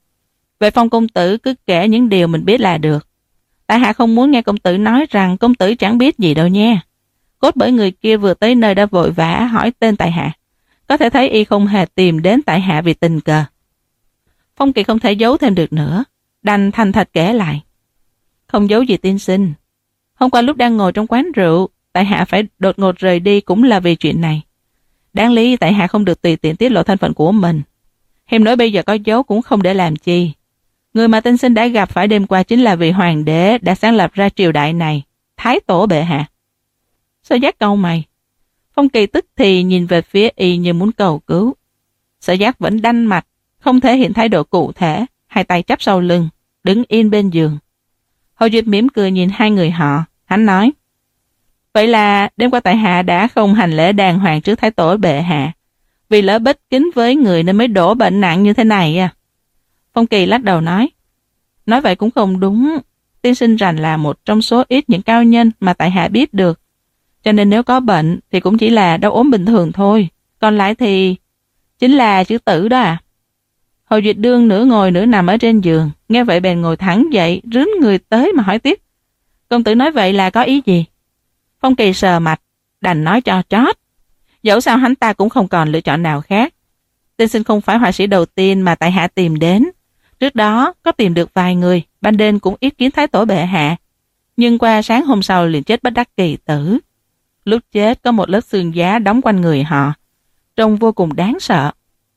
Về Phong công tử cứ kể những điều mình biết là được. Tại hạ không muốn nghe công tử nói rằng công tử chẳng biết gì đâu nha. Cốt bởi người kia vừa tới nơi đã vội vã hỏi tên tại hạ. Có thể thấy y không hề tìm đến tại hạ vì tình cờ. Phong Kỳ không thể giấu thêm được nữa, đành thành thật kể lại. Không giấu gì tiên sinh. Hôm qua lúc đang ngồi trong quán rượu, tại hạ phải đột ngột rời đi cũng là vì chuyện này. Đáng lý tại hạ không được tùy tiện tiết lộ thân phận của mình. Hiềm nói bây giờ có giấu cũng không để làm chi. Người mà tiên sinh đã gặp phải đêm qua chính là vị hoàng đế đã sáng lập ra triều đại này, Thái Tổ bệ hạ. Sở Giác cau mày. Phong Kỳ tức thì nhìn về phía y như muốn cầu cứu. Sở Giác vẫn đanh mặt, không thể hiện thái độ cụ thể, hai tay chắp sau lưng, đứng yên bên giường. Hồ Duyệt mỉm cười nhìn hai người họ, hắn nói. Vậy là đêm qua tại hạ đã không hành lễ đàng hoàng trước Thái Tổ bệ hạ, vì lỡ bất kính với người nên mới đổ bệnh nặng như thế này à. Phong Kỳ lắc đầu nói. Nói vậy cũng không đúng. Tiên sinh rành là một trong số ít những cao nhân mà tại hạ biết được. Cho nên nếu có bệnh thì cũng chỉ là đau ốm bình thường thôi. Còn lại thì chính là chữ tử đó à. Hồ Duyệt đương nửa ngồi nửa nằm ở trên giường. Nghe vậy bèn ngồi thẳng dậy, rướn người tới mà hỏi tiếp. Công tử nói vậy là có ý gì? Phong Kỳ sờ mặt, đành nói cho chót. Dẫu sao hắn ta cũng không còn lựa chọn nào khác. Tiên sinh không phải họa sĩ đầu tiên mà tại hạ tìm đến. Trước đó có tìm được vài người, ban đêm cũng ý kiến Thái Tổ bệ hạ. Nhưng qua sáng hôm sau liền chết bất đắc kỳ tử. Lúc chết có một lớp xương giá đóng quanh người họ, trông vô cùng đáng sợ.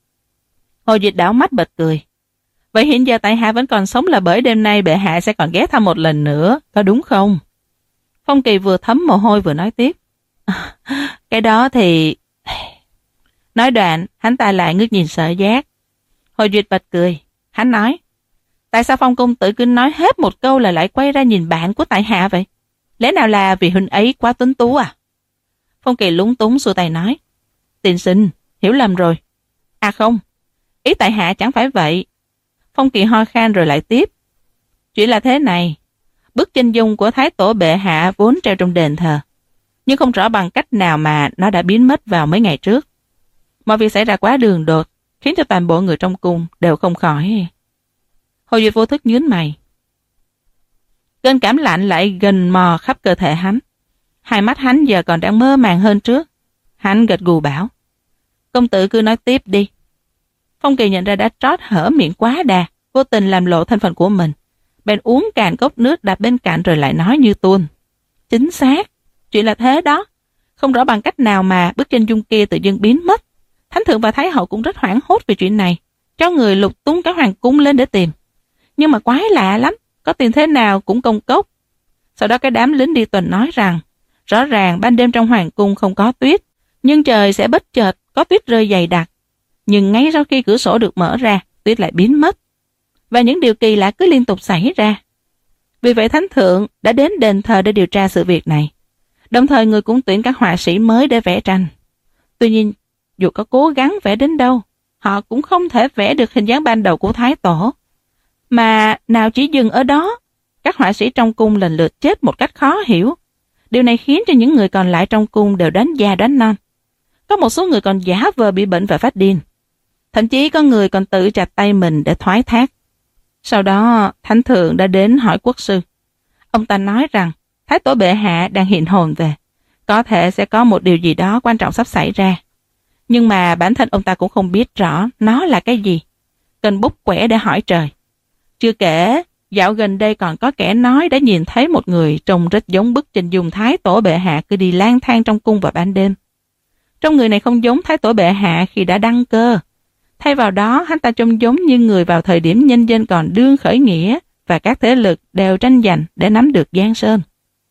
Hồ Duyệt đảo mắt bật cười. Vậy hiện giờ tại hạ vẫn còn sống là bởi đêm nay bệ hạ sẽ còn ghé thăm một lần nữa, có đúng không? Phong Kỳ vừa thấm mồ hôi vừa nói tiếp. Cái đó thì... Nói đoạn, hắn ta lại ngước nhìn Sở Giác. Hồ Duyệt bật cười. Hắn nói, tại sao Phong công tử cứ nói hết một câu là lại quay ra nhìn bạn của tại hạ vậy? Lẽ nào là vì huynh ấy quá tuấn tú à? Phong Kỳ lúng túng xua tay nói, tiên sinh, hiểu lầm rồi. À không, ý tại hạ chẳng phải vậy. Phong Kỳ ho khan rồi lại tiếp. Chuyện là thế này, bức chân dung của Thái Tổ bệ hạ vốn treo trong đền thờ, nhưng không rõ bằng cách nào mà nó đã biến mất vào mấy ngày trước. Mọi việc xảy ra quá đường đột, khiến cho toàn bộ người trong cung đều không khỏi. Hồ Duyệt vô thức nhướng mày. Cơn cảm lạnh lại gần mò khắp cơ thể hắn. Hai mắt hắn giờ còn đang mơ màng hơn trước. Hắn gật gù bảo: công tử cứ nói tiếp đi. Phong Kỳ nhận ra đã trót hở miệng quá đà, vô tình làm lộ thân phận của mình. Bèn uống cạn cốc nước đặt bên cạnh rồi lại nói như tuôn: chính xác, chuyện là thế đó. Không rõ bằng cách nào mà bức chân dung kia tự dưng biến mất. Thánh thượng và Thái hậu cũng rất hoảng hốt về chuyện này, cho người lục tung cả hoàng cung lên để tìm. Nhưng mà quái lạ lắm, có tìm thế nào cũng công cốc. Sau đó cái đám lính đi tuần nói rằng rõ ràng ban đêm trong hoàng cung không có tuyết, nhưng trời sẽ bất chợt có tuyết rơi dày đặc. Nhưng ngay sau khi cửa sổ được mở ra, tuyết lại biến mất. Và những điều kỳ lạ cứ liên tục xảy ra. Vì vậy Thánh thượng đã đến đền thờ để điều tra sự việc này. Đồng thời người cũng tuyển các họa sĩ mới để vẽ tranh. Tuy nhiên, dù có cố gắng vẽ đến đâu, họ cũng không thể vẽ được hình dáng ban đầu của Thái Tổ. Mà nào chỉ dừng ở đó, các họa sĩ trong cung lần lượt chết một cách khó hiểu. Điều này khiến cho những người còn lại trong cung đều đánh già đánh non. Có một số người còn giả vờ bị bệnh và phát điên. Thậm chí có người còn tự chặt tay mình để thoái thác. Sau đó, Thánh thượng đã đến hỏi quốc sư. Ông ta nói rằng Thái Tổ bệ hạ đang hiện hồn về. Có thể sẽ có một điều gì đó quan trọng sắp xảy ra. Nhưng mà bản thân ông ta cũng không biết rõ nó là cái gì. Cần bút quẻ để hỏi trời. Chưa kể, dạo gần đây còn có kẻ nói đã nhìn thấy một người trông rất giống bức chân dung Thái Tổ bệ hạ cứ đi lang thang trong cung vào ban đêm. Trong người này không giống Thái Tổ bệ hạ khi đã đăng cơ. Thay vào đó, hắn ta trông giống như người vào thời điểm nhân dân còn đương khởi nghĩa và các thế lực đều tranh giành để nắm được Giang Sơn.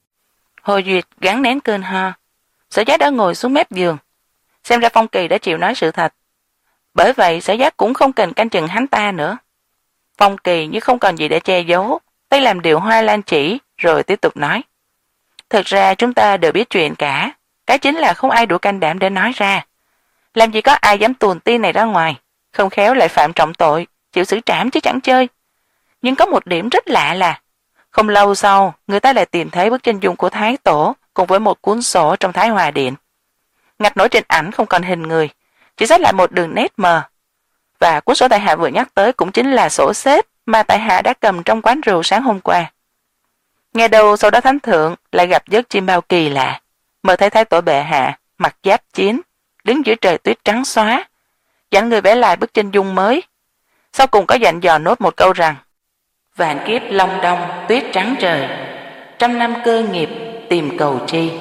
Hồ Duyệt gắng nén cơn ho. Sở Giác đã ngồi xuống mép giường. Xem ra Phong Kỳ đã chịu nói sự thật. Bởi vậy Sở Giác cũng không cần canh chừng hắn ta nữa. Phong Kỳ như không còn gì để che giấu, tay làm điều hoa lan chỉ rồi tiếp tục nói. Thực ra chúng ta đều biết chuyện cả. Cái chính là không ai đủ can đảm để nói ra. Làm gì có ai dám tuồn tin này ra ngoài. Không khéo lại phạm trọng tội, chịu xử trảm chứ chẳng chơi. Nhưng có một điểm rất lạ là không lâu sau, người ta lại tìm thấy bức chân dung của Thái Tổ cùng với một cuốn sổ trong Thái Hòa Điện. Ngạch nổi trên ảnh không còn hình người, chỉ sót lại một đường nét mờ. Và cuốn sổ tại hạ vừa nhắc tới cũng chính là sổ xếp mà tại hạ đã cầm trong quán rượu sáng hôm qua. Nghe đầu sau đó Thánh thượng lại gặp giấc chim bao kỳ lạ, mơ thấy Thái Tổ bệ hạ mặc giáp chiến, đứng giữa trời tuyết trắng xóa, dặn người vẽ lại bức chân dung mới. Sau cùng có dặn dò nốt một câu rằng: vạn kiếp long đông tuyết trắng trời, trăm năm cơ nghiệp tìm cầu chi.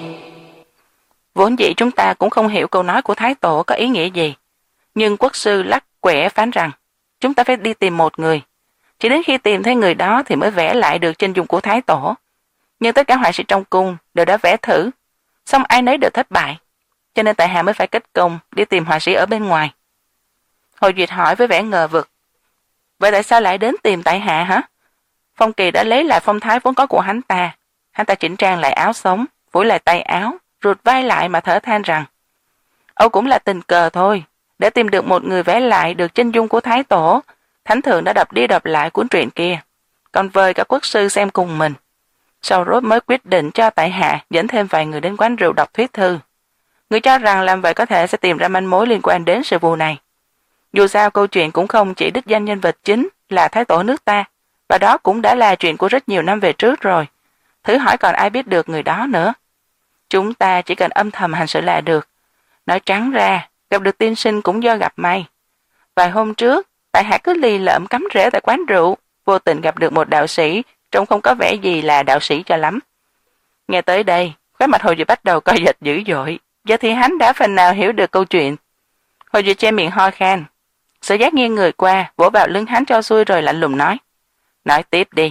Vốn dĩ chúng ta cũng không hiểu câu nói của Thái Tổ có ý nghĩa gì, nhưng quốc sư lắc quẻ phán rằng chúng ta phải đi tìm một người, chỉ đến khi tìm thấy người đó thì mới vẽ lại được chân dung của Thái Tổ. Nhưng tất cả họa sĩ trong cung đều đã vẽ thử, song ai nấy đều thất bại, cho nên tại hạ mới phải kết công đi tìm họa sĩ ở bên ngoài. Hồ Duyệt hỏi với vẻ ngờ vực: vậy tại sao lại đến tìm tại hạ hả? Phong Kỳ đã lấy lại phong thái vốn có của hắn ta. Hắn ta chỉnh trang lại áo sống, phủi lại tay áo, rụt vai lại mà thở than rằng: âu cũng là tình cờ thôi. Để tìm được một người vẽ lại được chân dung của Thái Tổ, Thánh thượng đã đọc đi đọc lại cuốn truyện kia, còn vời cả quốc sư xem cùng mình. Sau rốt mới quyết định cho tại hạ dẫn thêm vài người đến quán rượu đọc thuyết thư. Người cho rằng làm vậy có thể sẽ tìm ra manh mối liên quan đến sự vụ này. Dù sao câu chuyện cũng không chỉ đích danh nhân vật chính là Thái Tổ nước ta, và đó cũng đã là chuyện của rất nhiều năm về trước rồi. Thử hỏi còn ai biết được người đó nữa. Chúng ta chỉ cần âm thầm hành sự là được. Nói trắng ra, gặp được tiên sinh cũng do gặp may. Vài hôm trước, tại hạ cứ lì lợm cắm rễ tại quán rượu, vô tình gặp được một đạo sĩ, trông không có vẻ gì là đạo sĩ cho lắm. Nghe tới đây, khóe mặt Hồ Duyệt bắt đầu co giật dữ dội. Giờ thì hắn đã phần nào hiểu được câu chuyện. Hồ Duyệt che miệng ho khan. Sở Giác nghiêng người qua, vỗ vào lưng hắn cho xuôi rồi lạnh lùng nói: nói tiếp đi.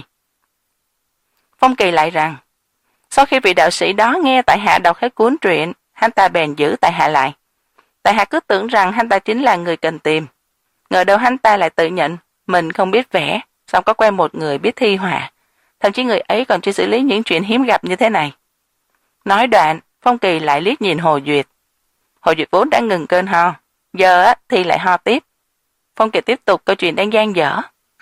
Phong Kỳ lại rằng: sau khi vị đạo sĩ đó nghe tại hạ đọc hết cuốn truyện, hắn ta bèn giữ tại hạ lại. Tại hạ cứ tưởng rằng hắn ta chính là người cần tìm. Ngờ đâu hắn ta lại tự nhận mình không biết vẽ, xong có quen một người biết thi họa. Thậm chí người ấy còn chưa xử lý những chuyện hiếm gặp như thế này. Nói đoạn, Phong Kỳ lại liếc nhìn Hồ Duyệt. Hồ Duyệt vốn đã ngừng cơn ho, giờ thì lại ho tiếp. Phong Kỳ tiếp tục câu chuyện đang dang dở.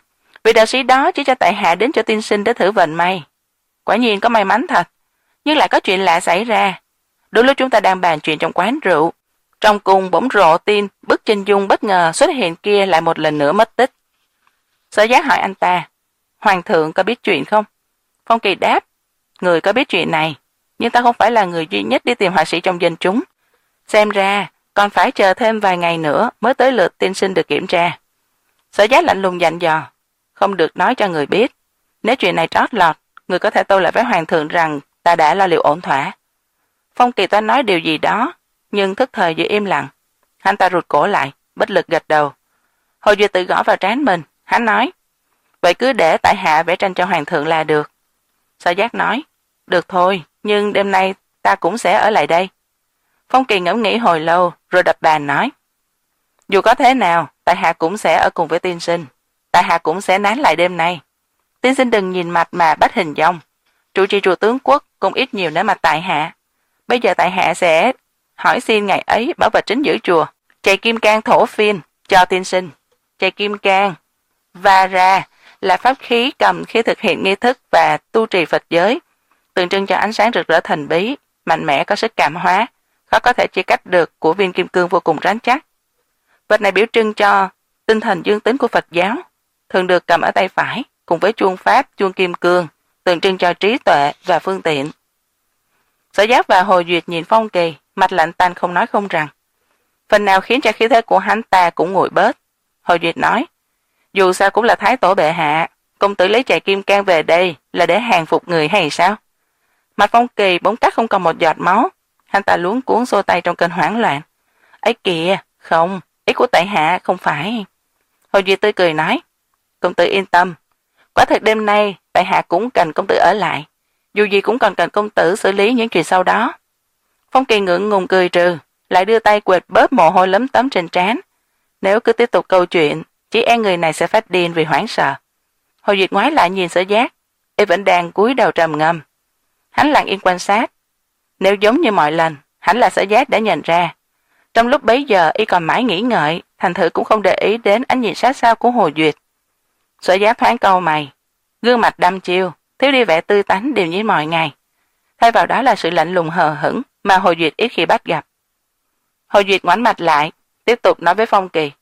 Vị đạo sĩ đó chỉ cho tại hạ đến cho tiên sinh để thử vận may. Quả nhiên có may mắn thật, nhưng lại có chuyện lạ xảy ra. Đôi lúc chúng ta đang bàn chuyện trong quán rượu, trong cùng bỗng rộ tin bức chân dung bất ngờ xuất hiện kia lại một lần nữa mất tích. Sở Giác hỏi anh ta, Hoàng thượng có biết chuyện không? Phong Kỳ đáp, người có biết chuyện này, nhưng ta không phải là người duy nhất đi tìm họa sĩ trong dân chúng. Xem ra còn phải chờ thêm vài ngày nữa mới tới lượt tiên sinh được kiểm tra. Sở Giác lạnh lùng dặn dò, không được nói cho người biết. Nếu chuyện này trót lọt, người có thể tâu lại với hoàng thượng rằng ta đã lo liệu ổn thỏa. Phong Kỳ toan nói điều gì đó, nhưng thức thời giữ im lặng. Hắn ta rụt cổ lại, bất lực gật đầu. Hồ Duy tự gõ vào trán mình, hắn nói, vậy cứ để tại hạ vẽ tranh cho hoàng thượng là được. Sở Giác nói, được thôi, nhưng đêm nay ta cũng sẽ ở lại đây. Phong Kỳ ngẫm nghĩ hồi lâu, rồi đập bàn nói, dù có thế nào, tại hạ cũng sẽ ở cùng với tiên sinh. Tại hạ cũng sẽ nán lại đêm nay. Tiên sinh đừng nhìn mặt mà bắt hình dong. Trụ trì chùa tướng quốc cũng ít nhiều nể mặt tại hạ. Bây giờ tại hạ sẽ hỏi xin ngày ấy bảo vật chính giữ chùa, chày kim cang thổ phiên cho tiên sinh. Chày kim cang và ra là pháp khí cầm khi thực hiện nghi thức và tu trì Phật giới, tượng trưng cho ánh sáng rực rỡ thần bí, mạnh mẽ có sức cảm hóa, khó có thể chia cách được của viên kim cương vô cùng rắn chắc. Vật này biểu trưng cho tinh thần dương tính của Phật giáo, thường được cầm ở tay phải cùng với chuông pháp, chuông kim cương, tượng trưng cho trí tuệ và phương tiện. Sở Giác và Hồ Duyệt nhìn Phong Kỳ, mặt lạnh tanh không nói không rằng. Phần nào khiến cho khí thế của hắn ta cũng nguội bớt. Hồ Duyệt nói, dù sao cũng là thái tổ bệ hạ, công tử lấy chày kim cang về đây là để hàng phục người hay sao? Mặt Phong Kỳ bỗng cắt không còn một giọt máu, hắn ta luống cuống xô tay trong cơn hoảng loạn. Ấy kìa, không, ý của tại hạ không phải. Hồ Duyệt tươi cười nói, công tử yên tâm, quả thực đêm nay tại hạ cũng cần công tử ở lại, dù gì cũng còn cần công tử xử lý những chuyện sau đó. Phong Kỳ ngượng ngùng cười trừ, lại đưa tay quệt bớt mồ hôi lấm tấm trên trán. Nếu cứ tiếp tục câu chuyện, chỉ e người này sẽ phát điên vì hoảng sợ. Hồ Duyệt ngoái lại nhìn Sở Giác, y vẫn đang cúi đầu trầm ngâm. Hắn lặng yên quan sát. Nếu giống như mọi lần, hắn là Sở Giác đã nhận ra. Trong lúc bấy giờ y còn mãi nghĩ ngợi, thành thử cũng không để ý đến ánh nhìn sát sao của Hồ Duyệt. Sở Giác thoáng cau mày, gương mặt đăm chiêu, thiếu đi vẻ tươi tắn đều như mọi ngày. Thay vào đó là sự lạnh lùng hờ hững mà Hồ Duyệt ít khi bắt gặp. Hồ Duyệt ngoảnh mặt lại, tiếp tục nói với Phong Kỳ.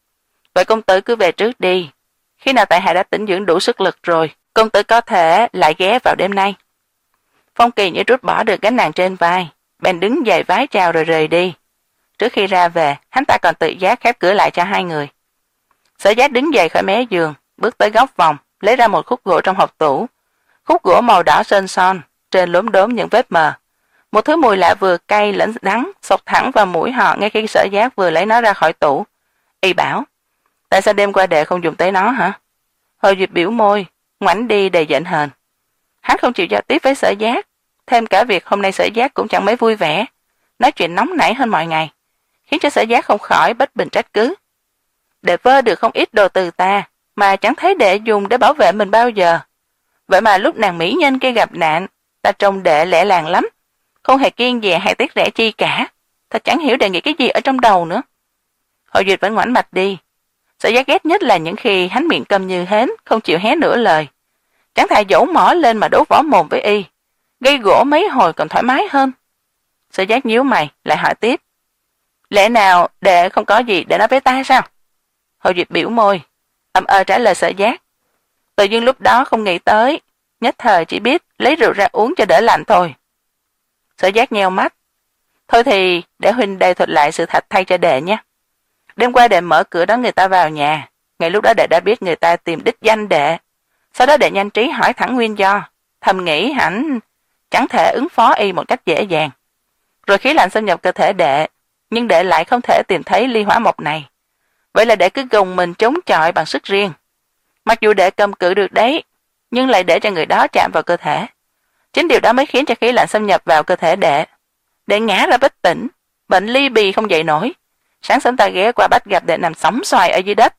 Vậy công tử cứ về trước đi. Khi nào tại hạ đã tĩnh dưỡng đủ sức lực rồi, công tử có thể lại ghé vào đêm nay. Phong Kỳ như trút bỏ được gánh nặng trên vai, bèn đứng dậy vái chào rồi rời đi. Trước khi ra về, hắn ta còn tự giác khép cửa lại cho hai người. Sở Giác đứng dậy khỏi mé giường, bước tới góc phòng, lấy ra một khúc gỗ trong hộp tủ. Khúc gỗ màu đỏ sơn son, trên lốm đốm những vết mờ. Một thứ mùi lạ vừa cay lẫn đắng xộc thẳng vào mũi họ ngay khi Sở Giác vừa lấy nó ra khỏi tủ. Y bảo, tại sao đêm qua đệ không dùng tới nó hả? Hồ Duyệt biểu môi, ngoảnh đi đầy giận hờn. Hắn không chịu giao tiếp với Sở Giác, thêm cả việc hôm nay Sở Giác cũng chẳng mấy vui vẻ, nói chuyện nóng nảy hơn mọi ngày, khiến cho Sở Giác không khỏi bất bình trách cứ. Đệ vơ được không ít đồ từ ta, mà chẳng thấy đệ dùng để bảo vệ mình bao giờ. Vậy mà lúc nàng mỹ nhân kia gặp nạn, ta trông đệ lẻ làng lắm, không hề kiêng dè hay tiếc rẻ chi cả. Ta chẳng hiểu đệ nghĩ cái gì ở trong đầu nữa. Hồ Duyệt vẫn ngoảnh mặt đi. Sở Giác ghét nhất là những khi hắn miệng câm như hến, không chịu hé nửa lời. Chẳng thà dỗ mỏ lên mà đốt võ mồm với y, gây gỗ mấy hồi còn thoải mái hơn. Sở Giác nhíu mày, lại hỏi tiếp. Lẽ nào đệ không có gì để nói với ta sao? Hồ Duyệt biểu môi, ậm ờ trả lời Sở Giác. Tự nhiên lúc đó không nghĩ tới, nhất thời chỉ biết lấy rượu ra uống cho đỡ lạnh thôi. Sở Giác nheo mắt. Thôi thì để huynh đây thuật lại sự thật thay cho đệ nhé. Đêm qua đệ mở cửa đón người ta vào nhà, ngay lúc đó đệ đã biết người ta tìm đích danh đệ. Sau đó đệ nhanh trí hỏi thẳng nguyên do, thầm nghĩ hẳn chẳng thể ứng phó y một cách dễ dàng. Rồi khí lạnh xâm nhập cơ thể đệ, nhưng đệ lại không thể tìm thấy ly hỏa mộc này. Vậy là đệ cứ gồng mình chống chọi bằng sức riêng. Mặc dù đệ cầm cự được đấy, nhưng lại để cho người đó chạm vào cơ thể. Chính điều đó mới khiến cho khí lạnh xâm nhập vào cơ thể đệ. Đệ ngã ra bất tỉnh, bệnh ly bì không dậy nổi. Sáng sớm ta ghé qua bắt gặp đệ nằm sóng xoài ở dưới đất.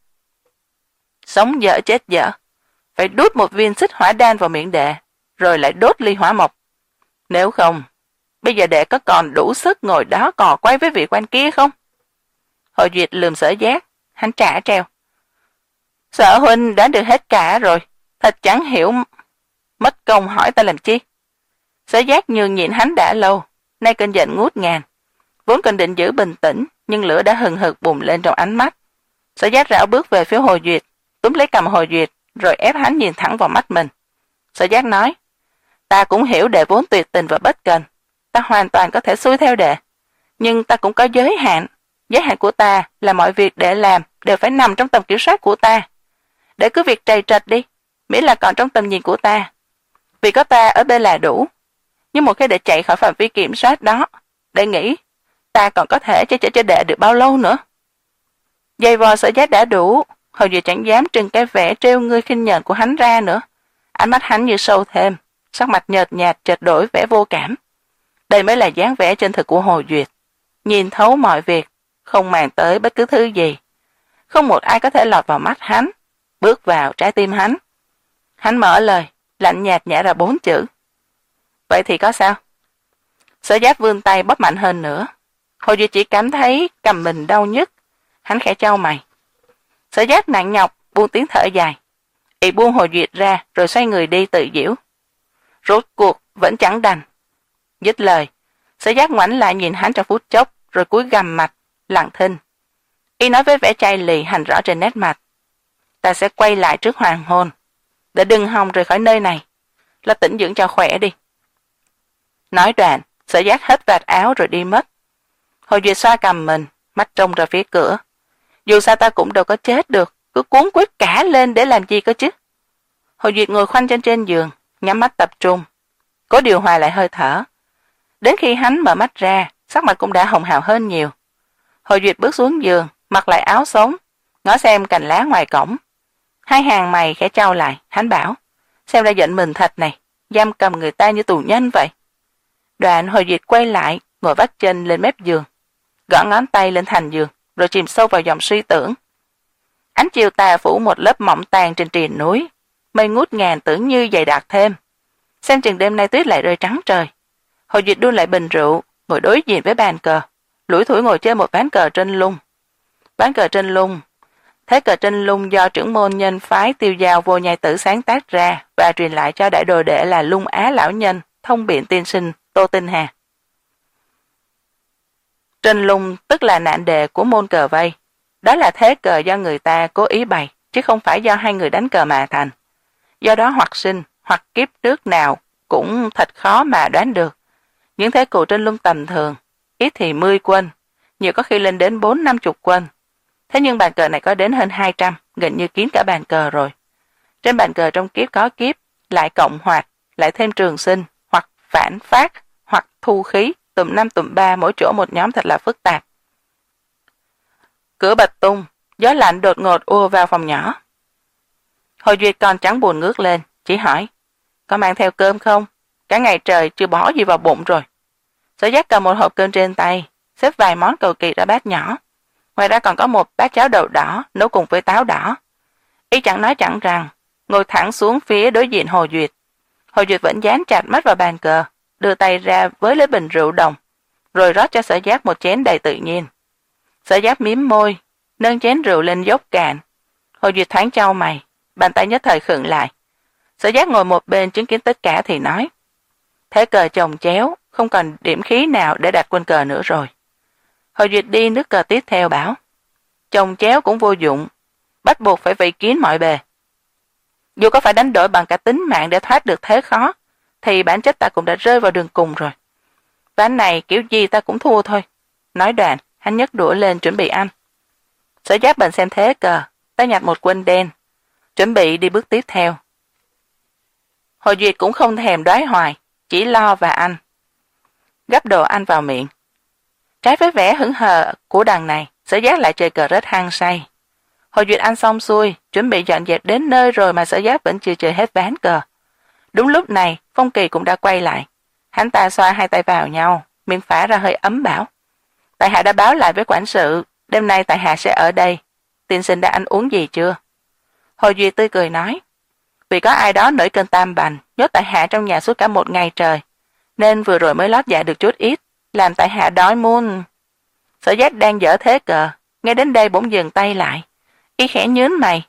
Sống dở chết dở. Phải đút một viên xích hỏa đan vào miệng đệ, rồi lại đốt ly hỏa mộc. Nếu không, bây giờ đệ có còn đủ sức ngồi đó cò quay với vị quan kia không? Hồ Duyệt lườm Sở Giác, hắn trả treo. Sợ huynh đoán được hết cả rồi, thật chẳng hiểu, mất công hỏi ta làm chi. Sở giác nhường nhịn hắn đã lâu, nay cơn giận ngút ngàn, vốn còn định giữ bình tĩnh, nhưng lửa đã hừng hực bùng lên trong ánh mắt. Sở giác rảo bước về phía Hồ Duyệt, túm lấy cầm Hồ Duyệt, rồi ép hắn nhìn thẳng vào mắt mình. Sở giác nói, ta cũng hiểu đệ vốn tuyệt tình và bất cần, ta hoàn toàn có thể xuôi theo đệ, nhưng ta cũng có giới hạn. Giới hạn của ta là mọi việc đệ làm đều phải nằm trong tầm kiểm soát của ta. Để cứ việc trầy trật đi, miễn là còn trong tầm nhìn của ta. Vì có ta ở bên là đủ. Nhưng một khi đệ chạy khỏi phạm vi kiểm soát đó, đệ nghĩ ta còn có thể che chở cho đệ được bao lâu nữa. Dày vò Sở Giác đã đủ, Hồ Duyệt chẳng dám trưng cái vẻ trêu ngươi khinh nhờn của hắn ra nữa. Ánh mắt hắn như sâu thêm, sắc mặt nhợt nhạt chợt đổi vẻ vô cảm. Đây mới là dáng vẻ chân thực của Hồ Duyệt, nhìn thấu mọi việc, không màng tới bất cứ thứ gì. Không một ai có thể lọt vào mắt hắn, bước vào trái tim hắn. Hắn mở lời, lạnh nhạt nhả ra bốn chữ. Vậy thì có sao? Sở Giác vươn tay bóp mạnh hơn nữa. Hồ Duyệt chỉ cảm thấy cầm mình đau nhức. Hắn khẽ chau mày. Sở Giác nặng nhọc buông tiếng thở dài. Y buông Hồ Duyệt ra rồi xoay người đi tự giễu. Rốt cuộc vẫn chẳng đành. Dứt lời, Sở Giác ngoảnh lại nhìn hắn trong phút chốc, rồi cúi gằm mặt, lặng thinh. Y nói với vẻ chai lì hành rõ trên nét mặt. Ta sẽ quay lại trước hoàng hôn, để đừng hòng rời khỏi nơi này, là tĩnh dưỡng cho khỏe đi. Nói đoạn, Sở Giác hết vạt áo rồi đi mất. Hồ Duyệt xoa cầm mình, mắt trông ra phía cửa. Dù sao ta cũng đâu có chết được, cứ cuốn quýt cả lên để làm gì cơ chứ. Hồ Duyệt ngồi khoanh chân trên giường, nhắm mắt tập trung, cố điều hòa lại hơi thở. Đến khi hắn mở mắt ra, sắc mặt cũng đã hồng hào hơn nhiều. Hồ Duyệt bước xuống giường, mặc lại áo sống, ngó xem cành lá ngoài cổng. Hai hàng mày khẽ trao lại, hắn bảo, xem ra giận mình thật này, giam cầm người ta như tù nhân vậy. Đoạn Hồ Duyệt quay lại, ngồi vắt chân lên mép giường, gõ ngón tay lên thành giường, rồi chìm sâu vào dòng suy tưởng. Ánh chiều tà phủ một lớp mỏng tàn trên triền núi, mây ngút ngàn tưởng như dày đặc thêm. Xem chừng đêm nay tuyết lại rơi trắng trời. Hồ Duyệt đun lại bình rượu, ngồi đối diện với bàn cờ, lủi thủi ngồi chơi một ván cờ trên lung. Ván cờ trên lung, thế cờ trên lung do trưởng môn nhân phái Tiêu Giao Vô Nhai Tử sáng tác ra và truyền lại cho đại đồ đệ là Lung Á lão nhân, thông biện tiên sinh Tô Tinh Hà. Trên lung tức là nạn đề của môn cờ vây. Đó là thế cờ do người ta cố ý bày, chứ không phải do hai người đánh cờ mà thành. Do đó hoặc sinh, hoặc kiếp trước nào cũng thật khó mà đoán được. Những thế cờ trên lung tầm thường, ít thì mười quân, nhiều có khi lên đến bốn năm chục quân. Thế nhưng bàn cờ này có đến hơn hai trăm, gần như kín cả bàn cờ rồi. Trên bàn cờ trong kiếp có kiếp, lại cộng hoạt, lại thêm trường sinh, hoặc phản phát, hoặc thu khí, tùm năm tùm ba, mỗi chỗ một nhóm thật là phức tạp. Cửa bật tung, gió lạnh đột ngột ùa vào phòng nhỏ. Hồ Duyệt còn chẳng buồn ngước lên, chỉ hỏi, có mang theo cơm không? Cả ngày trời chưa bỏ gì vào bụng rồi. Sở Giác cầm một hộp cơm trên tay, xếp vài món cầu kỳ ra bát nhỏ. Ngoài ra còn có một bát cháo đậu đỏ nấu cùng với táo đỏ. Y chẳng nói chẳng rằng, ngồi thẳng xuống phía đối diện Hồ Duyệt. Hồ Duyệt vẫn dán chặt mắt vào bàn cờ, đưa tay ra với lấy bình rượu đồng, rồi rót cho Sở Giác một chén đầy tự nhiên. Sở Giác mím môi, nâng chén rượu lên dốc cạn. Hồ Duyệt thoáng chau mày, bàn tay nhất thời khựng lại. Sở Giác ngồi một bên chứng kiến tất cả thì nói, thế cờ chồng chéo, không còn điểm khí nào để đặt quân cờ nữa rồi. Hồ Duyệt đi nước cờ tiếp theo bảo, chồng chéo cũng vô dụng, bắt buộc phải vây kín mọi bề. Dù có phải đánh đổi bằng cả tính mạng để thoát được thế khó, thì bản chất ta cũng đã rơi vào đường cùng rồi. Ván này kiểu gì ta cũng thua thôi. Nói đoạn, hắn nhấc đũa lên chuẩn bị ăn. Sở Giác bèn xem thế cờ, ta nhặt một quân đen, chuẩn bị đi bước tiếp theo. Hồ Duyệt cũng không thèm đói hoài, chỉ lo và ăn. Gắp đồ ăn vào miệng. Trái với vẻ hững hờ của đằng này, Sở Giác lại chơi cờ rất hăng say. Hồ Duyệt ăn xong xuôi, chuẩn bị dọn dẹp đến nơi rồi mà Sở Giác vẫn chưa chơi hết ván cờ. Đúng lúc này, Phong Kỳ cũng đã quay lại. Hắn ta xoa hai tay vào nhau, miệng phả ra hơi ấm bảo, tại hạ đã báo lại với quản sự, đêm nay tại hạ sẽ ở đây. Tiên sinh đã ăn uống gì chưa? Hồ Duyệt tươi cười nói, vì có ai đó nổi cơn tam bành, nhốt tại hạ trong nhà suốt cả một ngày trời, nên vừa rồi mới lót dạ được chút ít, làm tại hạ đói muốn. Sở Giác đang dở thế cờ, nghe đến đây bỗng dừng tay lại. Y khẽ nhớn mày,